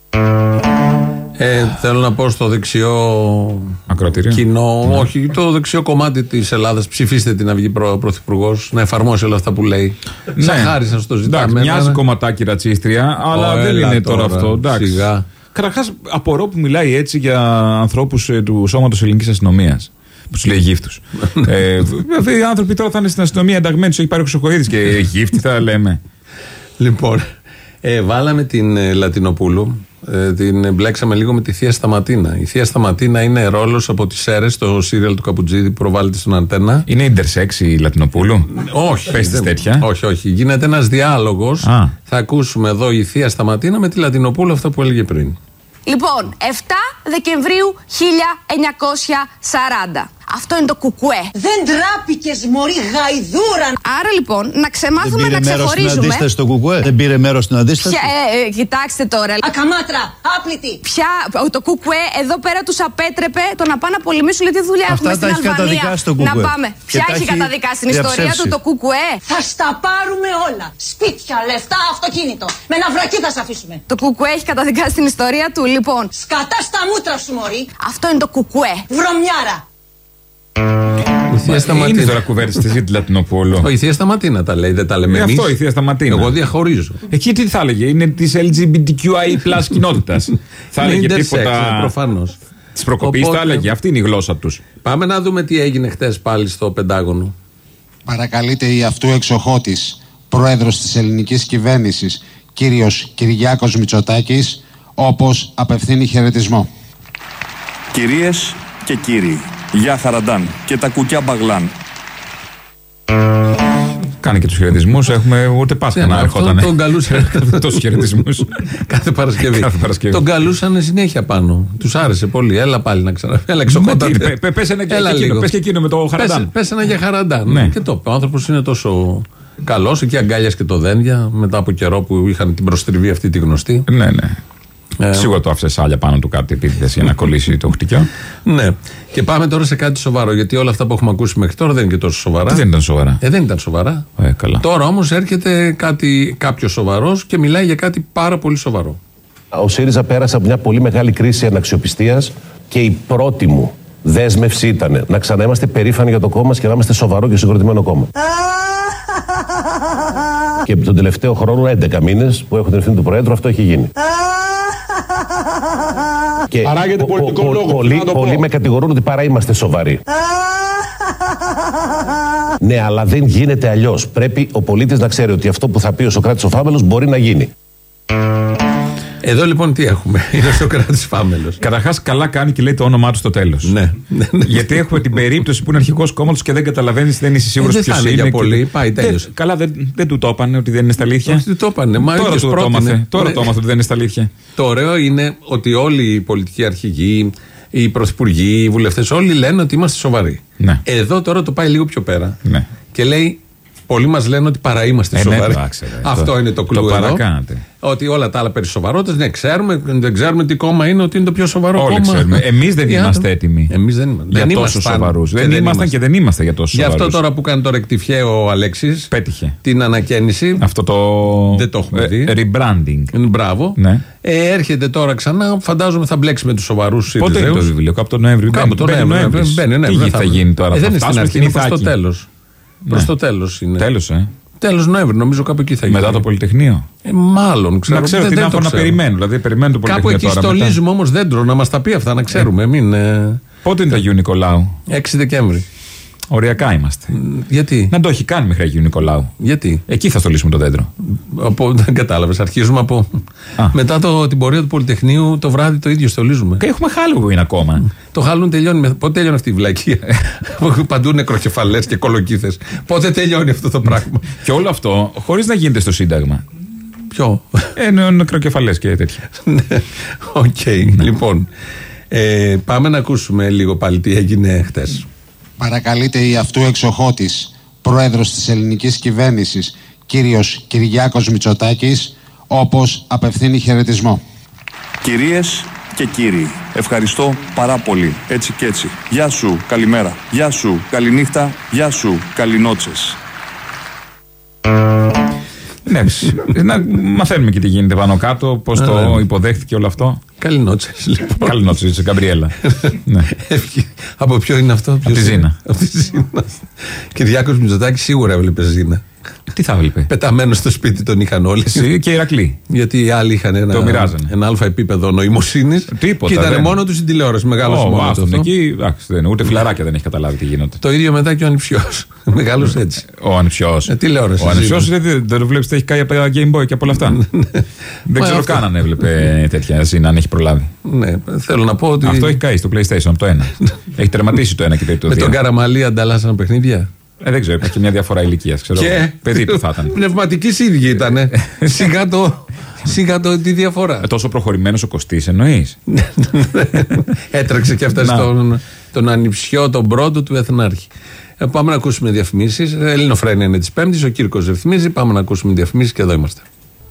Ε, θέλω να πω στο δεξιό ακροατήριο κοινό, ναι. όχι το δεξιό κομμάτι της Ελλάδας, ψηφίστε την Αυγή προ, Πρωθυπουργός να εφαρμόσει όλα αυτά που λέει. Ναι. Σαν χάρη σας το ζητάμε. Μοιάζει ναι. κομματάκι ρατσίστρια, αλλά oh, δεν είναι τώρα, τώρα αυτό. Σιγά. Καταρχάς, απορώ που μιλάει έτσι για ανθρώπους ε, του Σώματος Ελληνικής Αστυνομίας. Που τους λέει γύφτους. ε, Αυτοί οι άνθρωποι τώρα θα είναι στην αστυνομία ενταγμένοι, τους έχει πάρει ο Χρυσοχοΐδης και γύφτη θα λέμε. Λοιπόν, ε, βάλαμε την ε, Λατινοπούλου, ε, την μπλέξαμε λίγο με τη Θεία Σταματίνα. Η Θεία Σταματίνα είναι ρόλος από τις αίρες, το σύριαλ του Καπουτζίδη που προβάλλεται στον Αντένα. Είναι intersex η Λατινοπούλου? Όχι. Πες της τέτοια. Όχι, όχι. Γίνεται ένας διάλογος. Α. Θα ακούσουμε εδώ η Θεία Σταματίνα με τη Λατινοπούλου αυτά που έλεγε πριν. Λοιπόν, επτά Δεκεμβρίου χίλια εννιακόσια σαράντα. Αυτό είναι το κουκουέ. Δεν τράπηκες, μωρή γαϊδούρα. Άρα λοιπόν, να ξεμάθουμε να ξεχωρίζουμε. Δεν πήρε μέρος στην αντίσταση το κουκουέ. Δεν πήρε μέρος στην αντίσταση. Ποια, ε, ε, κοιτάξτε τώρα. Ακαμάτρα, άπλητη. Ποια, το κουκουέ εδώ πέρα τους απέτρεπε το να πάνε να πολεμήσουν, γιατί δουλειά αυτά έχουμε στην Αλβανία. Να πάμε. Ποια έχει καταδικάσει στην ιστορία του το κουκουέ? Θα στα πάρουμε όλα. Σπίτια, λεφτά, αυτοκίνητο. Με ένα βρακί θα σε αφήσουμε. Το κουκουέ έχει καταδικάσει την ιστορία του, λοιπόν. Σκατά στα μούτρα σου, μωρή. Αυτό είναι το κουκουέ. Βρωμιάρα. Η Θεία Σταματίνα. Είναι τώρα κουβέρτες για τη Λατινοπούλου. Η Θεία Σταματίνα τα λέει, δεν τα λέμε εμείς. Αυτό η Θεία Σταματίνα. Εγώ διαχωρίζω. Εκεί τι θα έλεγε? Είναι της ελ τζι μπι τι κιου άι πλας κοινότητας. Θα έλεγε τίποτα. Προφανώς. Της προκοπής θα έλεγε. Αυτή είναι η γλώσσα τους. Πάμε να δούμε τι έγινε χτες πάλι στο Πεντάγωνο. Παρακαλείται η αυτού εξοχότης πρόεδρος της ελληνικής κυβέρνησης, κύριος Κυριάκος Μητσοτάκης, όπως απευθύνει χαιρετισμό. Κυρίες και κύριοι, γεια χαραντάν και τα κουκιά μπαγλάν. Κάνει και τους χαιρετισμούς, έχουμε ούτε Πάσχα να έρχονταν. Τον καλούσαν. Τόσους χαιρετισμούς. Κάθε Παρασκευή. Τον καλούσαν συνέχεια πάνω. Τους άρεσε πολύ. Έλα πάλι να ξανά. Έλα εξοχότατε. Πες ένα και εκείνο με το χαραντάν. Πες ένα για χαραντάν. Και το ο άνθρωπος είναι τόσο καλός. Εκεί αγκάλιας και το δένδια μετά από καιρό που είχαν την προστριβή αυτή τη γνωστή. Ναι, ναι. Ε, Σίγουρα το άφησε σάλια πάνω του κάτι επίθεση για να κολλήσει το χτυκιό. Ναι. Και πάμε τώρα σε κάτι σοβαρό. Γιατί όλα αυτά που έχουμε ακούσει μέχρι τώρα δεν είναι και τόσο σοβαρά. Τι δεν ήταν σοβαρά. Ε, δεν ήταν σοβαρά. Ε, καλά. Τώρα όμως έρχεται κάτι, κάποιος σοβαρός και μιλάει για κάτι πάρα πολύ σοβαρό. Ο ΣΥΡΙΖΑ πέρασε από μια πολύ μεγάλη κρίση αναξιοπιστίας και η πρώτη μου δέσμευση ήταν να ξαναείμαστε περήφανοι για το κόμμα μας και να είμαστε σοβαρό και συγκροτημένο κόμμα. Και τον τελευταίο χρόνο, έντεκα μήνες που έχω την ευθύνη του Προέδρου, αυτό έχει γίνει. Και παράγεται πολιτικό πο, πο, λόγο. Πολλοί, πολλοί με κατηγορούν ότι παρά είμαστε σοβαροί. Ναι, αλλά δεν γίνεται αλλιώς. Πρέπει ο πολίτης να ξέρει ότι αυτό που θα πει ο Σωκράτης ο Φάμελος μπορεί να γίνει. Εδώ λοιπόν τι έχουμε, είναι ο Σωκράτης Φάμελος. Καταρχάς, καλά κάνει και λέει το όνομά του στο τέλος. Ναι. Γιατί έχουμε την περίπτωση που είναι αρχηγός κόμματος και δεν καταλαβαίνεις, δεν είσαι σίγουρος ε, ποιος είναι. είναι. Για πολύ, και... πάει, τέλειωσε. Καλά, δεν, δεν του το είπανε ότι δεν είναι στα αλήθεια. Όχι, το είπανε. Μα τώρα το έμαθε. Τώρα το έμαθε ότι δεν είναι στα αλήθεια. Το ωραίο είναι ότι όλοι οι πολιτικοί αρχηγοί, οι πρωθυπουργοί, οι βουλευτές, όλοι λένε ότι είμαστε σοβαροί. Ναι. Εδώ τώρα το πάει λίγο πιο πέρα. Ναι. Και λέει. Πολλοί μας λένε ότι παρά είμαστε ε, σοβαροί. Ναι, άξε, αυτό το, είναι το κλου το εδώ. Παρακάνατε. Ότι όλα τα άλλα περί σοβαρότητας, ναι, ξέρουμε, δεν ξέρουμε τι κόμμα είναι, ότι είναι το πιο σοβαρό όλοι κόμμα. Ξέρουμε. Εμείς δεν είμαστε έτοιμοι. Εμείς δεν είμαστε. Για δεν τόσο σοβαρούς. Δεν, δεν ήμασταν και δεν είμαστε για τόσο σοβαρούς. Γι' αυτό τώρα που κάνει το ρεκτιφιέ ο Αλέξης. Πέτυχε. Την ανακαίνιση. Αυτό το. Δεν το έχουμε δει. Rebranding. Μπράβο. Ναι. Ε, έρχεται τώρα ξανά, φαντάζομαι θα μπλέξει με τους σοβαρούς Πότε Σιριζέους. είναι το βιβλίο, κάπου τον Νοέμβριο. Κάπου τον Νοέμβριο. Τι θα γίνει τώρα, δεν είναι στην αρχή, είναι προς το τέλος. Προς το τέλος είναι. Τέλος, ε. Τέλος Νοέμβρη, νομίζω κάπου εκεί θα γίνει. Μετά το Πολυτεχνείο. Ε, μάλλον, ξέρω. Να ξέρω δεν, τι δεν να έχω να περιμένω. Δηλαδή, περιμένω το Πολυτεχνείο. Κάπου εκεί τώρα, στολίζουμε όμως δέντρο, να μας τα πει αυτά, να ξέρουμε. Ε. Μην, ε... Πότε είναι τα Αγίου Νικολάου? έξι Δεκέμβρη. Οριακά είμαστε. Γιατί? Να το έχει κάνει μέχρι Αγίου Νικολάου. Γιατί? Εκεί θα στολίσουμε το δέντρο. Από, δεν κατάλαβες. Αρχίζουμε από. Α. Μετά το, την πορεία του Πολυτεχνείου το βράδυ το ίδιο στολίζουμε. Και έχουμε Halloween ακόμα. Το Halloween τελειώνει. Πότε τελειώνει αυτή η βλακία? Παντού νεκροκεφαλές και κολοκύθες. Πότε τελειώνει αυτό το πράγμα? Και όλο αυτό χωρίς να γίνεται στο Σύνταγμα. Ποιο? Ε, νεκροκεφαλές και τέτοια. Οκ. Λοιπόν. Ε, πάμε να ακούσουμε λίγο πάλι τι έγινε χτες. Παρακαλείται η αυτού εξοχώτης πρόεδρος της ελληνικής κυβέρνησης, κύριος Κυριάκος Μητσοτάκης, όπως απευθύνει χαιρετισμό. Κυρίες και κύριοι, ευχαριστώ πάρα πολύ. Έτσι και έτσι. Γεια σου, καλημέρα. Γεια σου, καληνύχτα. Γεια σου, καληνότσες. Ναι, να μαθαίνουμε και τι γίνεται πάνω κάτω, πώς το υποδέχτηκε όλο αυτό. Καληνότσες, λοιπόν. Καληνότσες, Γκαμπριέλα. Ναι. Από ποιο είναι αυτό? Από τη Ζήνα. Από τη Ζήνα. Κυριάκος Μητσοτάκης σίγουρα έβλεπε Ζήνα. Τι θα βλέπει? Πεταμένο στο σπίτι τον είχαν όλοι. Εσύ και Ηρακλή. Γιατί οι άλλοι είχαν ένα, ένα αλφα επίπεδο νοημοσύνης. Τίποτα. Και ήταν δεν. μόνο του στην τηλεόραση. Μεγάλο oh, μόνο του. Εκεί, άξι, δεν, ούτε φιλαράκια δεν έχει καταλάβει τι γίνεται. Το ίδιο μετά και ο Ανιψιός. Μεγάλος έτσι. Ο Ανιψιός. Ε, τηλεόραση. Ο Ανιψιός δεν, δεν το βλέπει ότι έχει κάνει από Game Boy και από όλα αυτά. Δεν ξέρω καν αν έβλεπε τέτοια Ζήνα, αν έχει προλάβει. Ναι, θέλω να πω ότι. Αυτό έχει καεί στο PlayStation από το ένα. Έχει τερματίσει το ένα και το δύο. Με τον Καραμαλή ανταλλάσσαν παιχνίδια. Ε, δεν ξέρω, υπάρχει και μια διαφορά ηλικίας. Και παιδί που θα ήταν. Πνευματικής ίδιοι ήταν. Σιγά το. Σιγά το τη διαφορά. Ε, τόσο προχωρημένος ο Κωστής εννοείς? Έτρεξε και αυτά στον τον Ανιψιό, τον πρώτο του Εθνάρχη. Ε, πάμε να ακούσουμε διαφημίσεις. Ελληνοφρένεια είναι της Πέμπτης. Ο Κύρκος ρυθμίζει. Πάμε να ακούσουμε διαφημίσεις και εδώ είμαστε.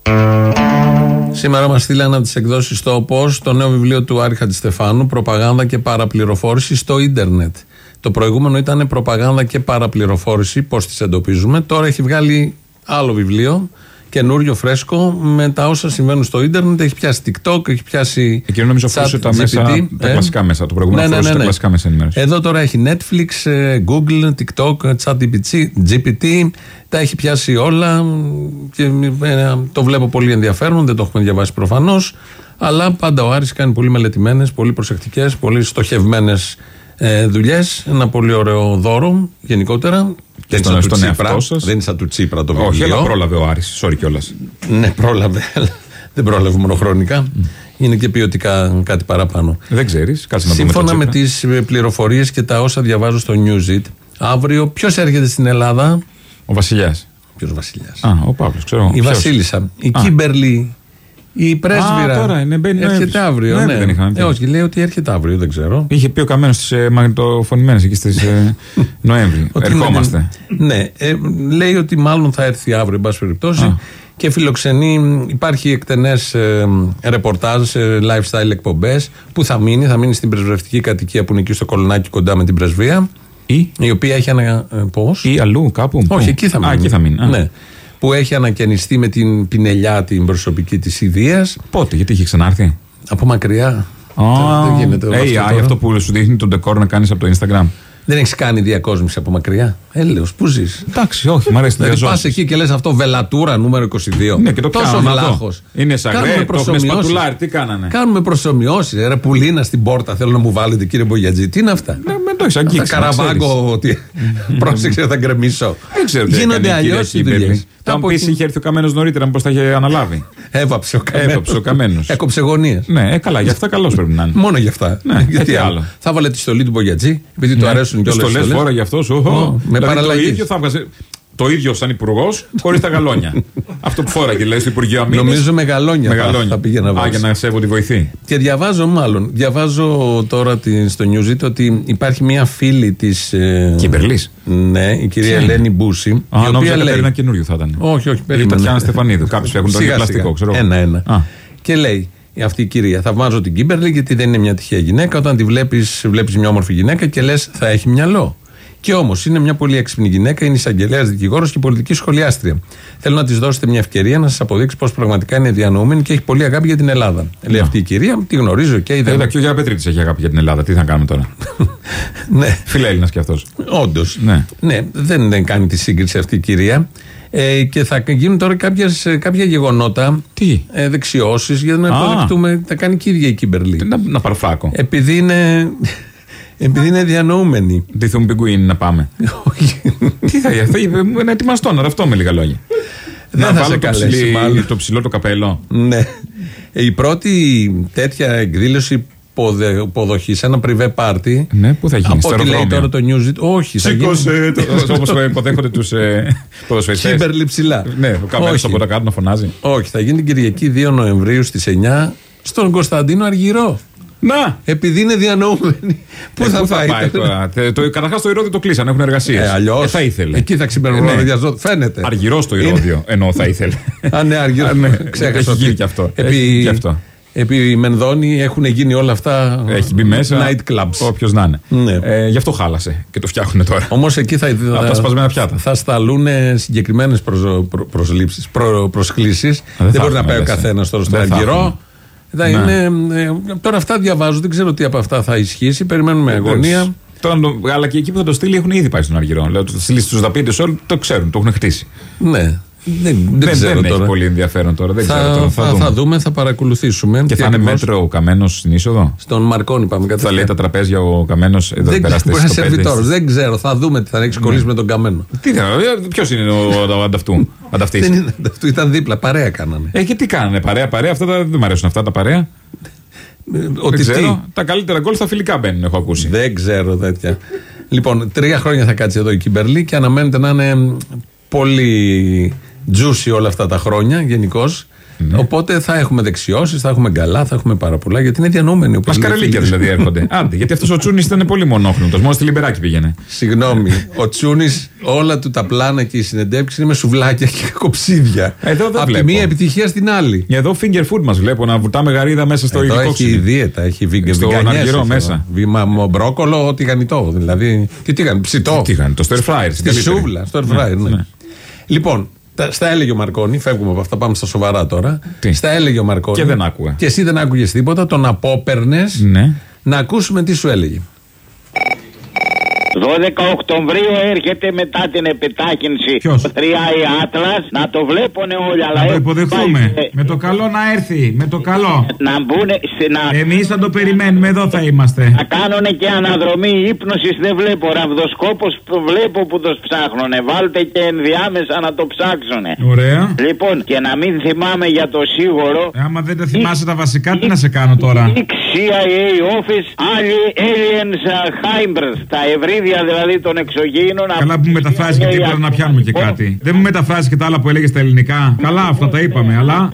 Σήμερα μας στείλανε από τις εκδόσεις στο ΟΠΟΣ το νέο βιβλίο του Άρη Χατζηστεφάνου, Προπαγάνδα και Παραπληροφόρηση στο Ίντερνετ. Το προηγούμενο ήταν Προπαγάνδα και Παραπληροφόρηση, πώς τις εντοπίζουμε. Τώρα έχει βγάλει άλλο βιβλίο, καινούριο, φρέσκο, με τα όσα συμβαίνουν στο Ίντερνετ. Έχει πιάσει TikTok, έχει πιάσει. Εκείνο νομίζω αφορούσε τα, μέσα, τα κλασικά μέσα. Το προηγούμενο ναι, αφορούσε ναι, ναι, ναι. τα κλασικά μέσα ενημέρωση. Εδώ τώρα έχει Netflix, Google, TikTok, ChatGPT, τζι πι τι. Τα έχει πιάσει όλα και ε, το βλέπω πολύ ενδιαφέρον. Δεν το έχουμε διαβάσει προφανώς. Αλλά πάντα ο Άρης κάνει πολύ μελετημένες, πολύ προσεκτικές, πολύ στοχευμένες ε, δουλειές. Ένα πολύ ωραίο δώρο γενικότερα. Και δεν, στον, είναι στον σας. δεν είναι σαν του Τσίπρα το βιβλίο. Όχι, αλλά πρόλαβε ο Άρης. Sorry κιόλας. Ναι, πρόλαβε. Δεν πρόλαβε μονοχρονικά. Mm. Είναι και ποιοτικά κάτι παραπάνω. Δεν ξέρεις. Κάτσε να δούμε. Σύμφωνα με τις πληροφορίες και τα όσα διαβάζω στο Newsit, αύριο ποιος έρχεται στην Ελλάδα? Ο Βασιλιάς. Ποιος Βασιλιάς? Α, ο Παύλος, ξέρω. Η Βασίλισσα. Η Κίμπερλι. Η πρέσβυρα. Α, τώρα είναι, μπαίνει, έρχεται αύριο. Ναι, δεν είχαμε ε, όχι, λέει ότι έρχεται αύριο, δεν ξέρω. Είχε πει ο Καμένος στις ε, μαγνητοφωνημένες εκεί στις ε, Νοέμβρη. Ερχόμαστε. Ναι, ε, λέει ότι μάλλον θα έρθει αύριο, εν πάση περιπτώσει. Α. Και φιλοξενεί, υπάρχει εκτενές ε, ρεπορτάζ, ε, lifestyle εκπομπές. Που θα μείνει, θα μείνει στην πρεσβευτική κατοικία που είναι εκεί στο Κολονάκι κοντά με την πρεσβεία. Ή, η οποία έχει ανα... ε, πώς? Ή αλλού, κάπου. Όχι, που? εκεί θα μείνει. Α, εκεί θα μείνει. Α. Ναι. Που έχει ανακαινιστεί με την πινελιά την προσωπική της ιδείας. Πότε, γιατί είχε ξανάρθει? Από μακριά. Oh, δεν γίνεται. έι άι, αυτό, αυτό που σου δείχνει τον ντεκόρ να κάνεις από το Instagram. Δεν έχεις κάνει διακόσμηση από μακριά? Έλεος, πού ζεις? Εντάξει, όχι, μου αρέσει. Δηλαδή πας εκεί και λες αυτό βελατούρα νούμερο είκοσι δύο. Ναι, και το τόσο βλάχος. Είναι σαγρέ, το έχουμε σπατουλάρι, τι κάνανε. Κάνουμε προσομοιώσεις. Ρε πουλίνα στην πόρτα θέλω να μου βάλετε, κύριε Μπογιατζή. Τι είναι αυτά? Ναι, με το έχεις αγγίξει. Τα καραβάγκο ότι πρόσεξε θα γκρεμίσω. Δεν ξέρω. Γίνονται αλλιώς οι δουλειές. Θα μου πεις είχε έρθει ο Καμένος νωρίτερα, πώς τα είχε αναλάβει. Έβαψε ο Καμένος. Έκοψε γωνίες. Ναι, καλά, γι' αυτά καλώς πρέπει να είναι. Μόνο γι' αυτά. Γιατί άλλο. Θα βάλε τη στολή του Μπογιατζή, επειδή του αρέσουν κιόλας. Το λες φορά γι' αυτό σου. Με παραλλαγή. Το ίδιο θα βγάζει. Το ίδιο σαν υπουργός, χωρίς τα γαλόνια. Αυτό που φόραγε, λέει, στο Υπουργείο Αμήνης. Νομίζω με γαλόνια, με γαλόνια. θα πήγε να βάλει. Α, για να σέβω τη βοηθή. Και διαβάζω, μάλλον, διαβάζω τώρα στο Newsit ότι υπάρχει μια φίλη της. Ε, Κιμπερλής. Ναι, η κυρία Ελένη Μπούση. Α, νόμιζα ότι ένα καινούριο θα ήταν. Όχι, όχι, περίμενε. Η Τατιάνα Στεφανίδου. Κάποιοι έχουν το πλαστικό, ξέρω. Ένα-ένα. Και λέει. Αυτή η κυρία, θαυμάζω την Κίμπερλι γιατί δεν είναι μια τυχαία γυναίκα. Όταν τη βλέπεις, βλέπεις μια όμορφη γυναίκα και λες θα έχει μυαλό. Και όμως είναι μια πολύ έξυπνη γυναίκα, είναι εισαγγελέας, δικηγόρος και πολιτική σχολιάστρια. Θέλω να της δώσετε μια ευκαιρία να σας αποδείξει πως πραγματικά είναι διανοούμενη και έχει πολύ αγάπη για την Ελλάδα. Να. Λέει αυτή η κυρία, τη γνωρίζω και είδα. Είδα και ο Γιάννη Πετρίτης έχει αγάπη για την Ελλάδα. Τι θα κάνουμε τώρα? Ναι. Φιλέλληνας κι αυτός. Όντως. Ναι. Ναι, δεν, δεν κάνει τη σύγκριση αυτή η κυρία. Ε, και θα γίνουν τώρα κάποιες, κάποια γεγονότα. Τι? Ε, δεξιώσεις για να αποδεχτούμε. Θα κάνει και η ίδια η Κίμπερλι. Να, να παρφάκω. Επειδή είναι. Επειδή είναι διανοούμενη. Τι θα μου πιγκουίνι να πάμε? Όχι. Τι θα γίνει, να ετοιμαστώ, να ραφτώ με λίγα λόγια. Δεν θα σε καλέσει μάλλον. Το ψηλό το καπέλο. Ναι. Η πρώτη τέτοια εκδήλωση υποδοχή σε ένα πριβέ πάρτι. Ναι, πού θα γίνει? Από ό,τι λέει τώρα το Newsit. Όχι, θα γίνει. Όπως υποδέχονται τους ποδοσφαιριστές. Κίμπερλι ψηλά. Ναι, ο Καμένος από τα κάτω να φωνάζει. Όχι, θα γίνει την Κυριακή δύο Νοεμβρίου στις εννιά στον Κωνσταντίνο Αργυρό. Να! Επειδή είναι διανοούμενοι. Πού ε, θα, πού πάει, θα πάει τώρα? Το, καταρχάς το Ηρώδιο το κλείσαν, έχουν εργασίες. Ε, αλλιώς. Ε, θα ήθελε. Εκεί θα ξυπνούν. Φαίνεται. Αργυρός το Ηρώδιο, ενώ θα ήθελε. Α, ναι, Αργυρός. Ξέχασα. Έχει γίνει και αυτό. Επί, και αυτό. Επί Μενδώνη έχουν γίνει όλα αυτά. Έχει μπει μέσα. Night clubs. Όποιος να είναι. Ναι. Ε, γι' αυτό χάλασε και το φτιάχνουν τώρα. Όμως εκεί θα, από τα σπασμένα πιάτα. Θα σταλούν συγκεκριμένες προσλήψεις, προ, προσκλήσεις. Δεν, δεν μπορεί να πάει ο καθένας τώρα στον Αργυρό. Θα είναι, ε, τώρα αυτά διαβάζω, δεν ξέρω τι από αυτά θα ισχύσει. Περιμένουμε αγωνία. Τώρα, αλλά και εκεί που θα το στείλει έχουν ήδη πάει στον Αργυρό. Λέω, το στείλει στους δαπίτες όλοι, το ξέρουν, το έχουν χτίσει. Ναι. Δεν, δεν, ξέρω δεν τώρα. Έχει πολύ ενδιαφέρον τώρα. Δεν θα, ξέρω τώρα. Θα, θα, δούμε. θα δούμε, θα παρακολουθήσουμε. Και, και θα είναι μέτρο ο Καμένος στην είσοδο. Στον Μαρκόνι πάμε κατευθείαν. Θα λέει τα τραπέζια ο Καμένος. Δεν ξέρω. Σερβιτόρος. Δεν ξέρω. Θα δούμε τι θα έχει κολλήσει με τον Καμένο. Τι θα ποιος είναι ο ανταυτού? Δεν είναι ανταυτού, ήταν δίπλα. Παρέα κάνανε. Ε, και τι κάνανε, παρέα, παρέα. Αυτά δεν μου αρέσουν αυτά τα παρέα. Ότι ξέρω. Τα καλύτερα γκολ στα φιλικά μπαίνουν, έχω ακούσει. Δεν ξέρω τέτοια. Λοιπόν, τρία χρόνια θα κάτσει εδώ η Κιμπερλή και αναμένεται να είναι πολύ juicy όλα αυτά τα χρόνια γενικώς. Ναι. Οπότε θα έχουμε δεξιώσεις, θα έχουμε γκαλά, θα έχουμε πάρα πολλά γιατί είναι διανοούμενοι. Μασκαρελίκια δηλαδή έρχονται. Άντε, γιατί αυτός ο Τσούνης ήταν πολύ μονόχνοτος. Μόνο στη Λιμπεράκη πήγαινε. Συγγνώμη. Ο Τσούνης, όλα του τα πλάνα και οι συνεντεύξεις είναι με σουβλάκια και κοψίδια. Εδώ δεν από τη μία επιτυχία στην άλλη. Εδώ finger food μας βλέπω να βουτάμε γαρίδα μέσα στο υλικό. Έχει δίαιτα, έχει αργυρό μέσα. Βήμα μπρόκολο, τηγανιτό. Δηλαδή. Τι τηγανιτό, ψητό. Το stir fry. Στη σούβλα, στο air fryer, ναι. Λοιπόν. Στα έλεγε ο Μαρκόνι, φεύγουμε από αυτά, πάμε στα σοβαρά τώρα. Τι? Στα έλεγε ο Μαρκόνι. Και δεν άκουγα. Και εσύ δεν άκουγες τίποτα, τον απόπερνες. Ναι. Να ακούσουμε τι σου έλεγε. δώδεκα Οκτωβρίου έρχεται μετά την επιτάχυνση το τρία η Atlas. Να το βλέπουν όλοι. Αλλά να το υποδεχθούμε. Πάει, με το καλό να έρθει. Με το καλό. Να μπουν. Να... Εμείς θα το περιμένουμε. Εδώ θα είμαστε. Να κάνουν και αναδρομή ύπνωσης. Δεν βλέπω. Ραβδοσκόπος βλέπω που το ψάχνουνε. Βάλτε και ενδιάμεσα να το ψάξουνε. Ωραία. Λοιπόν, και να μην θυμάμαι για το σίγουρο. Ε, άμα δεν τα θυμάσαι τα βασικά, τι να σε κάνω τώρα. σι άι έι Office, άλλοι aliens Heimbers. Τα ευρύδια δηλαδή των εξωγήινων. Καλά που μου μεταφράζει και τίποτα να πιάνουμε και κάτι. Δεν μου μεταφράζει και τα άλλα που έλεγε στα ελληνικά. Καλά, αυτά τα είπαμε, αλλά.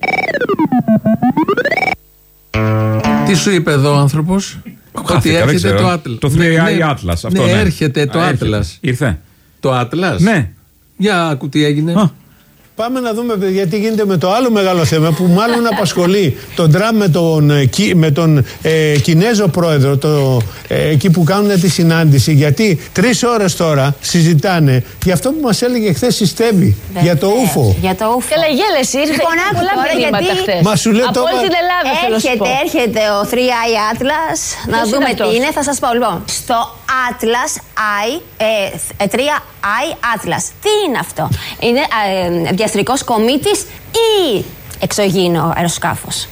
Τι σου είπε εδώ ο άνθρωπος? Ότι έρχεται το Atlas. Το τρία άι Atlas. Αυτό ναι, ναι. έρχεται το Atlas. Ήρθε. Το Atlas. Ναι. Για άκου τι έγινε. Πάμε να δούμε, παιδιά, τι γίνεται με το άλλο μεγάλο θέμα που μάλλον απασχολεί τον Τραμπ με τον, με τον ε, Κινέζο πρόεδρο, το, ε, εκεί που κάνουν τη συνάντηση. Γιατί τρεις ώρες τώρα συζητάνε για αυτό που μας έλεγε χθες η Στέβη, για το ούφο. Για το ούφο. Καλά, γέλεση. Ήρθε πολλά μηνύματα χθες. Μα σου λέω από όλη την Ελλάδα. Έρχεται, έρχεται ο θρι άι Atlas. Να δούμε τι είναι. Θα σας πω λοιπόν. Στο Atlas I, ε, τρία άι Atlas. Τι είναι αυτό? Είναι ε, διαστρικός κομίτης ή εξωγήινο αεροσκάφος?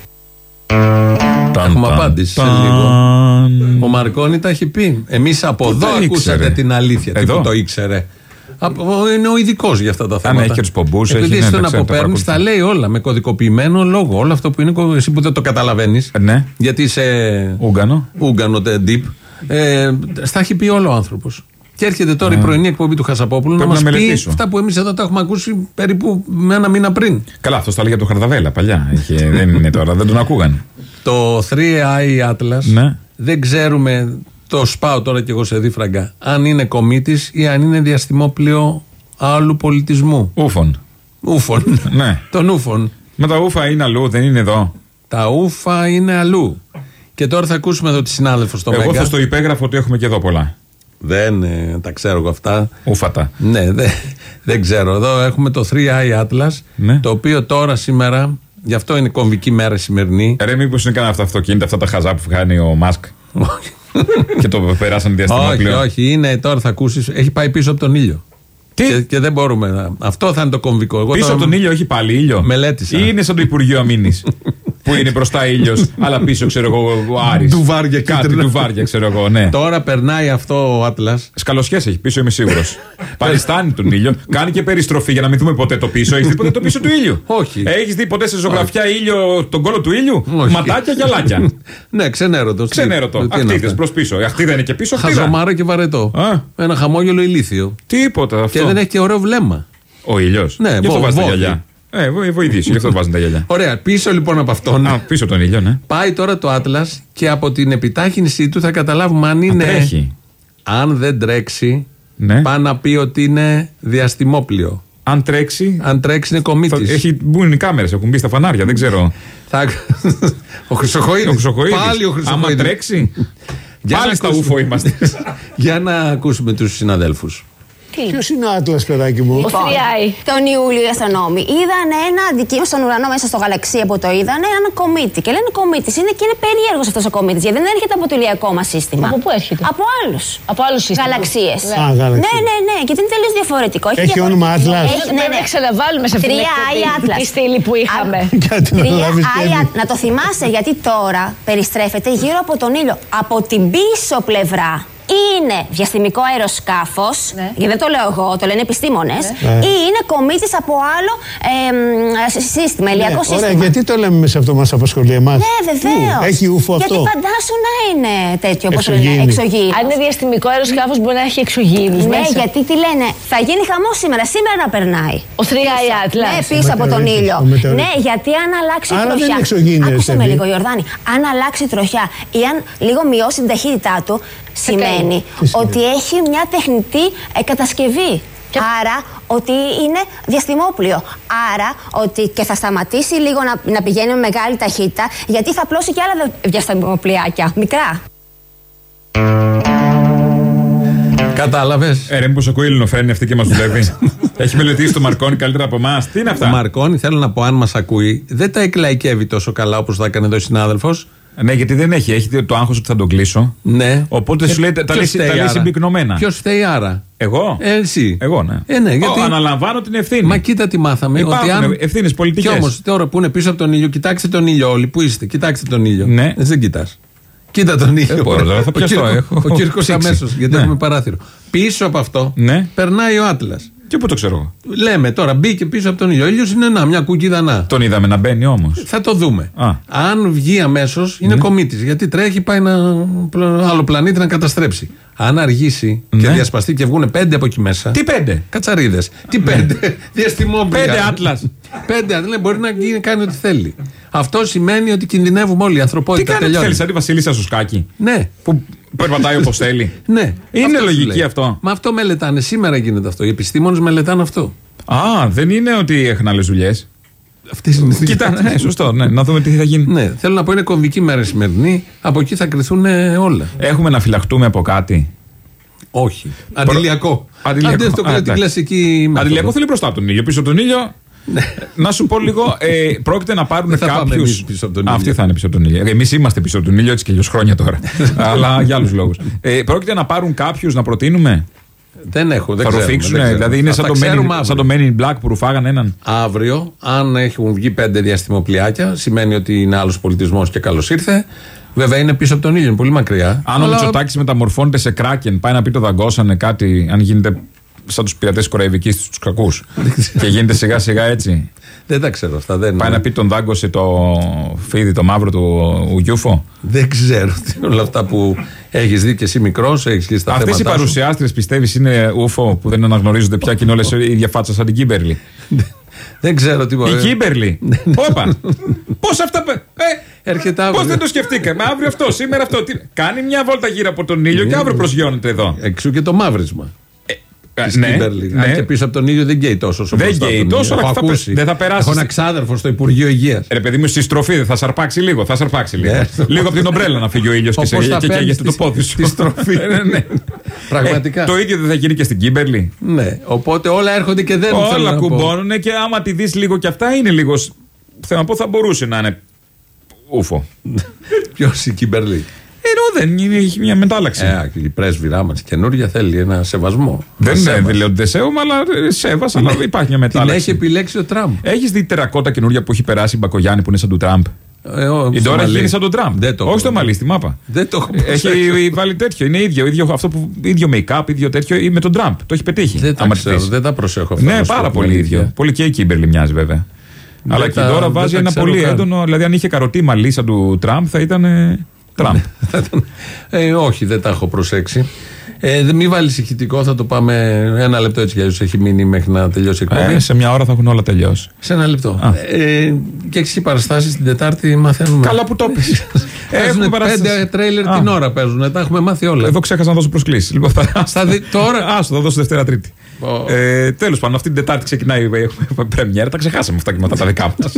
Έχουμε απάντηση σε λίγο. Ο Μαρκόνι τα έχει πει. Εμείς από εδώ ακούσατε την αλήθεια. Τι που το ήξερε. Είναι ο ειδικός για αυτά τα θέματα. Αν έχει τους πομπούς, επειδή εσύ τον αποπαίρνεις, τα λέει όλα με κωδικοποιημένο λόγο. Όλο αυτό που είναι, εσύ που δεν το καταλαβαίνεις. Ναι. Γιατί είσαι Ούγγανο. Ούγγανο deep. Ε, στα έχει πει όλο ο άνθρωπος. Και έρχεται τώρα yeah. η πρωινή εκπομπή του Χασαπόπουλου να μας πει αυτά που εμείς εδώ τα έχουμε ακούσει περίπου με ένα μήνα πριν. Καλά, αυτό τα λέγε από το Χαρδαβέλα παλιά. Είχε, δεν είναι τώρα, δεν τον ακούγαν. Το θρι άι Atlas ναι. δεν ξέρουμε, το σπάω τώρα κι εγώ σε δίφραγκα, αν είναι κομίτης ή αν είναι διαστημόπλαιο άλλου πολιτισμού. Ούφων. Ούφων. Ναι. Των ούφων. Μα τα ούφα είναι αλλού, δεν είναι εδώ. Τα ούφα είναι αλλού. Και τώρα θα ακούσουμε εδώ τη συνάδελφο στο Μέγκα. Εγώ θα στο υπέγραφω ότι έχουμε και εδώ πολλά. Δεν ε, τα ξέρω εγώ αυτά. Ούφατα. Ναι, δεν, δεν ξέρω. Εδώ έχουμε το θρι άι Atlas, ναι. το οποίο τώρα σήμερα, γι' αυτό είναι κομβική μέρα σημερινή. Ρε, μήπως είναι κανένα αυτά αυτοκίνητα, αυτά τα χαζά που κάνει ο Μάσκ. Και το περάσαν διαστημόπλαιο. Όχι, όχι, είναι, τώρα θα ακούσεις, έχει πάει πίσω από τον ήλιο. Τι? Και, και δεν μπορούμε να. Αυτό θα είναι το κομβικό. Εγώ πίσω τώρα... από τον ήλιο, όχι πάλι ήλιο. Μελέτησα. Ή είναι σαν το Υπουργείο Αμήνης. Που είναι μπροστά ήλιος, αλλά πίσω ξέρω εγώ ο Άρης. Ντουβάρια, κάτι ντουβάρια ξέρω εγώ, ναι. Τώρα περνάει αυτό ο Άτλας. Σκαλοσιές έχει πίσω, είμαι σίγουρος. Παριστάνει τον ήλιο, κάνει και περιστροφή για να μην δούμε ποτέ το πίσω. Έχεις δει ποτέ το πίσω του ήλιου? Όχι. Έχεις δει ποτέ σε ζωγραφιά ήλιο τον κόλο του ήλιου? Όχι. Ματάκια, γυαλάκια. Ναι, ξενέρωτο. Ξενέρωτο. Αχτίδες προς πίσω. Η αχτίδα είναι και πίσω. Χαζομάρα και βαρετό. Ένα χαμόγελο ηλίθιο. Τίποτα αυτό. Και δεν έχει και ωραίο βλέμμα. Ο ήλιος. Ναι, γι' αυτό βάζει τα γυαλιά. Ε, βοηθήσει, γι' αυτό βάζουν τα γυαλιά. Ωραία, πίσω λοιπόν από αυτόν. Α, πίσω τον ήλιο, ναι. Πάει τώρα το Atlas και από την επιτάχυνσή του θα καταλάβουμε αν είναι. Τρέχει. Αν δεν τρέξει, ναι. πάει να πει ότι είναι διαστημόπλαιο. Αν τρέξει. Αν τρέξει είναι κομίτης. Έχει μπουν οι κάμερες, έχουν μπει στα φανάρια, δεν ξέρω. Θα... ο Χρυσοχοίδης. Πάλι ο Χρυσοχοίδης. Άμα τρέξει. Πάλι στα ούφο είμαστε. Για να ακούσουμε τους συναδέλφους. Ποιος είναι ο Άτλας, παιδάκι μου? Λοιπόν, τον Ιούλιο οι αστυνόμοι είδαν ένα αντικείμενο στον ουρανό μέσα στο γαλαξία που το είδανε, ένα κομίτη. Και λένε κομίτης είναι και είναι περίεργος αυτός ο κομίτης, γιατί δεν έρχεται από το ηλιακό μας σύστημα. Από πού έρχεται? Από άλλους. Από άλλους γαλαξίες. Α, γαλαξίες. Ναι, ναι, ναι, και είναι τελείως διαφορετικό. Έχει, Έχει όνομα Άτλας. Πρέπει να ξαναβάλουμε σε αυτήν την στήλη που είχαμε. Να το θυμάσαι, γιατί τώρα περιστρέφεται γύρω από τον ήλιο. Από την πίσω πλευρά. Είναι διαστημικό αεροσκάφος, ναι. γιατί δεν το λέω εγώ, το λένε επιστήμονες, ναι. ή είναι κομίτης από άλλο ε, σύστημα, ηλιακό ναι, σύστημα. Ωραία, γιατί το λέμε σε αυτό μας απασχολεί εμάς? Ναι, βεβαίως. Έχει ούφο αυτό? Γιατί φαντάσου να είναι τέτοιο, όπως το λένε, εξωγήινο. Αν είναι διαστημικό αεροσκάφος μπορεί να έχει εξωγήινους ναι, μέσα. γιατί τι λένε, θα γίνει χαμός σήμερα, σήμερα να περνάει. Ο θρι άι Atlas. Ναι, πίσω από τον ήλιο. Ναι, γιατί αν αλλάξει Άρα τροχιά. Άκουσε με λίγο, Ιορδάνη. Αν αλλάξει τροχιά ή αν λίγο μειώσει την ταχύτητά του, σημαίνει ότι έχει μια τεχνητή ε, κατασκευή. Και... Άρα ότι είναι διαστημόπλαιο. Άρα ότι και θα σταματήσει λίγο να, να πηγαίνει με μεγάλη ταχύτητα, γιατί θα απλώσει και άλλα διαστημοπλοιάκια, μικρά. Κατάλαβες. Ε, ρε, μήπως ακούει η ελληνοφρένεια αυτή και μας δουλεύει. Έχει μελετήσει το Μαρκόνι καλύτερα από εμάς. Τι είναι αυτά? Ο Μαρκόνι, θέλω να πω, αν μας ακούει, δεν τα εκλαϊκεύει τόσο καλά όπως θα έκανε εδώ ο συνάδελφος. Ναι, γιατί δεν έχει. Έχει το άγχος ότι θα τον κλείσω. Ναι. Οπότε σου λέει τα λέει συμπυκνωμένα. Ποιος φταίει άρα? Εγώ. Ε, εσύ. Εγώ, ναι. Ε, ναι γιατί... Ο, αναλαμβάνω την ευθύνη. Μα κοίτα τι μάθαμε. Υπάρχουν ότι αν... ευθύνες πολιτικές. Κι όμως τώρα που είναι πίσω από τον ήλιο, κοιτάξτε τον ήλιο όλοι. Πού είστε, κοιτάξτε τον ήλιο. Ναι. Εσύ δεν κοιτάς. Κοίτα τον ήλιο. Ε, μπορώ, θα πιαστώ, έχω. Ο Κύρκος αμέσως, γιατί ναι. έχουμε παράθυρο. Πίσω από αυτό ναι. περνάει ο Άτλας. Και πού το ξέρω εγώ. Λέμε τώρα, μπήκε πίσω από τον ήλιο. Ο ήλιος είναι να, μια κούκκιδα να. Τον είδαμε να μπαίνει όμως. Θα το δούμε. Α. Αν βγει αμέσως, είναι ναι. κομίτης. Γιατί τρέχει, πάει ένα άλλο πλανήτη να καταστρέψει. Αν αργήσει ναι. και διασπαστεί και βγουν πέντε από εκεί μέσα. Τι πέντε? Κατσαρίδες. Τι πέντε? Διαστημόπλια. Πέντε Άτλας. Πέντε Άτλας. Μπορεί να κάνει ό,τι θέλει. Αυτό σημαίνει ότι κινδυνεύουμε όλοι. Η ανθρωπότητα τελειώνει. Τι κάνει, θέλει, σαν τη Βασίλισσα στο σκάκι. Ναι. Που περπατάει όπως θέλει. Ναι. Είναι αυτό λογική αυτό. Μα αυτό μελετάνε. Σήμερα γίνεται αυτό. Οι επιστήμονες μελετάνε αυτό. Α, δεν είναι ότι έχουν άλλες δουλειές. Αυτές είναι οι Κοίτα, ναι, σωστό, ναι, να δούμε τι θα γίνει. Ναι, θέλω να πω, είναι κομβική μέρα σημερινή. Από εκεί θα κρυθούν όλα. Έχουμε να φυλαχτούμε από κάτι? Όχι. Αντιλιακό. Αντιλιακό. Αντί, το, Α, την κλασική. Αντιλιακό θέλει μπροστά από τον ήλιο. Πίσω από τον ήλιο. Να σου πω λίγο, ε, πρόκειται να πάρουν κάποιους. Αυτοί θα είναι πίσω από τον ήλιο. Εμείς είμαστε πίσω από τον ήλιο, έτσι και αλλιώς χρόνια τώρα. Αλλά για άλλους λόγους. Ε, πρόκειται να πάρουν κάποιους να προτείνουμε. Δεν έχω, δεν θα ξέρω. ρουφήξουν, δηλαδή είναι σαν το, Men, σαν το Men in Black που ρουφάγαν έναν. Αύριο, αν έχουν βγει πέντε διαστημοπλοιάκια, σημαίνει ότι είναι άλλος πολιτισμός και καλώς ήρθε. Βέβαια είναι πίσω από τον ήλιο, είναι πολύ μακριά. Αν αλλά... ο Μητσοτάκης μεταμορφώνεται σε κράκεν, πάει να πει το δαγκώσανε κάτι, αν γίνεται σαν τους πειρατές Κοραϊβικής στους κακούς. Και γίνεται σιγά σιγά έτσι. Δεν τα ξέρω αυτά. Δεν πάει είναι. Να πει τον δάγκωσε το φίδι, το μαύρο του Γιούφο. Δεν ξέρω. Όλα αυτά που έχεις δει και εσύ μικρός, έχεις δει στα θέματα. Αυτές οι παρουσιάστρες πιστεύεις είναι ούφο που δεν αναγνωρίζονται πια και είναι όλες η ίδια φάτσα σαν την Κίμπερλι? Δεν ξέρω τι μπορεί. Η Κίμπερλι. Όπα. Πώς αυτά. Ε, έρχεται αύριο. Πώς δεν το σκεφτήκαμε? Αύριο αυτό, σήμερα αυτό. Τι... Κάνει μια βόλτα γύρω από τον ήλιο και αύριο προσγειώνεται εδώ. Εξού και το μαύρισμα. Ναι, ναι. Αν και πίσω από τον ήλιο δεν καίει τόσο. Δεν καίει τόσο, αλλά θα, δεν θα περάσει. Έχω ένα ξάδερφο στο Υπουργείο Υγείας. Ρε παιδί μου, στη στροφή δεν θα σαρπάξει λίγο. Θα σαρπάξει λίγο. λίγο από την ομπρέλα να φύγει ο ήλιος και, και, και καίγεται το πόδι σου. Στη στροφή. ναι. Πραγματικά. Ε, το ίδιο δεν θα γίνει και στην Κίμπερλι. Ναι. Οπότε όλα έρχονται και δεν όλα κουμπώνουν και άμα τη δει λίγο κι αυτά είναι λίγο. Θέλω να πω, θα μπορούσε να είναι ούφο. Ποιο η Κίμπερλι? Ενώ δεν είναι, έχει μια μετάλλαξη. Ε, η πρέσβυρά μας καινούργια θέλει ένα σεβασμό. Δεν είναι, λέω ότι δεν σέβομαι, αλλά σέβασα, αλλά υπάρχει μια μετάλλαξη. Την έχει επιλέξει ο Τραμπ. Έχεις δει τερακότα καινούργια που έχει περάσει η Μπακογιάννη που είναι σαν του Τραμπ? Ε, ο, η Ντόρα έχει γίνει σαν τον Τραμπ. Όχι στο μαλλί, στη μάπα. Δεν το έχω έχει βάλει τέτοιο. Είναι ίδιο, ίδιο, αυτό που, ίδιο make-up, ίδιο τέτοιο με τον Τραμπ. Το έχει πετύχει. Δεν τα, ξέρω, δεν τα προσέχω αυτά. Ναι, πάρα πολύ ίδιο. Πολύ και η Κίμπερλι μοιάζει βέβαια. Αλλά και η Ντόρα βάζει ένα πολύ έντονο. Δηλαδή, αν είχε καροτή μαλλί σαν του Τραμπ θα ήταν. Τραμπ. ε, όχι, δεν τα έχω προσέξει. Ε, μην βάλει ηχητικό, θα το πάμε ένα λεπτό έτσι κι αλλιώς έχει μείνει μέχρι να τελειώσει η εκπομπή. Ε, σε μια ώρα θα έχουν όλα τελειώσει. Σε ένα λεπτό. Ε, και έξι παραστάσεις την Τετάρτη μαθαίνουμε. Καλά που το πεις. Έχουν πέντε τρέιλερ την ώρα παίζουν. Τα έχουμε μάθει όλα. Εδώ ξέχασα να δώσω προσκλήσεις. Λοιπόν, θα δει, τώρα. Άστο, θα δώσω Δευτέρα Τρίτη. Oh. Ε, τέλος πάντων, αυτή την Τετάρτη ξεκινάει η πρεμιέρα. Τα ξεχάσαμε αυτά και μετά τα δικά μας.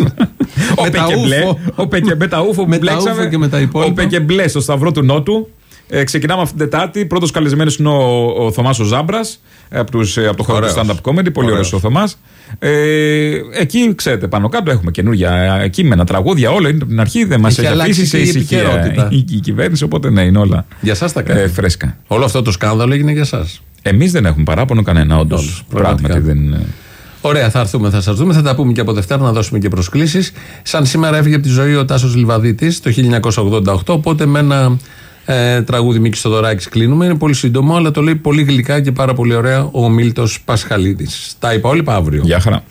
Ο Πεκεμπλέ, τα ούφο που μπλέξαμε. Ο Πεκεμπλέ στο Σταυρό του Νότου. Ε, ξεκινάμε αυτή την Τετάρτη. Πρώτος καλεσμένος είναι ο, ο Θωμάς ο Ζάμπρας από, τους, από το χώρο του stand-up comedy. Πολύ ωραίος ο Θωμάς. Ε, εκεί, ξέρετε, πάνω κάτω έχουμε καινούργια κείμενα, τραγούδια, όλα είναι από την αρχή. Δεν μας έχει αφήσει σε ησυχία η, η κυβέρνηση. Οπότε ναι, είναι όλα για σας τα κάνει. Ε, φρέσκα. Όλο αυτό το σκάνδαλο έγινε για σας. Εμείς δεν έχουμε παράπονο κανένα, όντως. Πράγματι δεν. Ωραία, θα έρθουμε, θα σας δούμε, θα τα πούμε και από Δευτέρα, να δώσουμε και προσκλήσεις. Σαν σήμερα έφυγε από τη ζωή ο Τάσος Λιβαδίτης το χίλια εννιακόσια ογδόντα οκτώ, οπότε με ένα ε, τραγούδι Μίκης Θοδωράκης κλείνουμε. Είναι πολύ σύντομο, αλλά το λέει πολύ γλυκά και πάρα πολύ ωραία ο Μίλτος Πασχαλίδης. Τα υπόλοιπα αύριο. Γεια χαρά.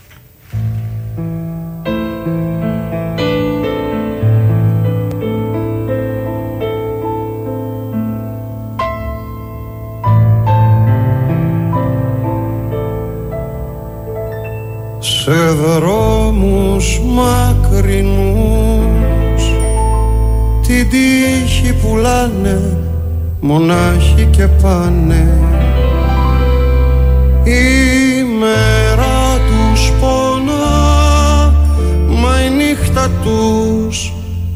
Σε δρόμους μακρινούς την τύχη πουλάνε, μονάχοι και πάνε. Η μέρα τους πονά, μα η νύχτα τους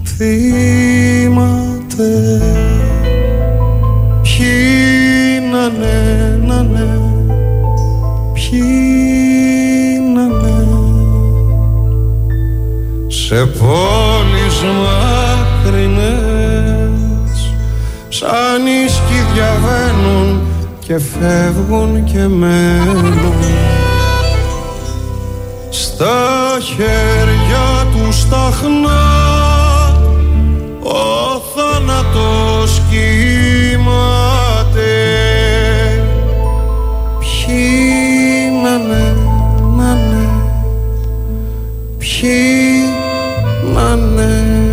θυμάται. Ποιοι να ναι, να ναι, ποιοι σε πόλεις μακρινές σαν ίσκοι διαβαίνουν και φεύγουν και μένουν. Στα χέρια τους σταχνά ο θάνατος κοιμάται. Ποιοι να ναι, να ναι, ποιοι να ναι.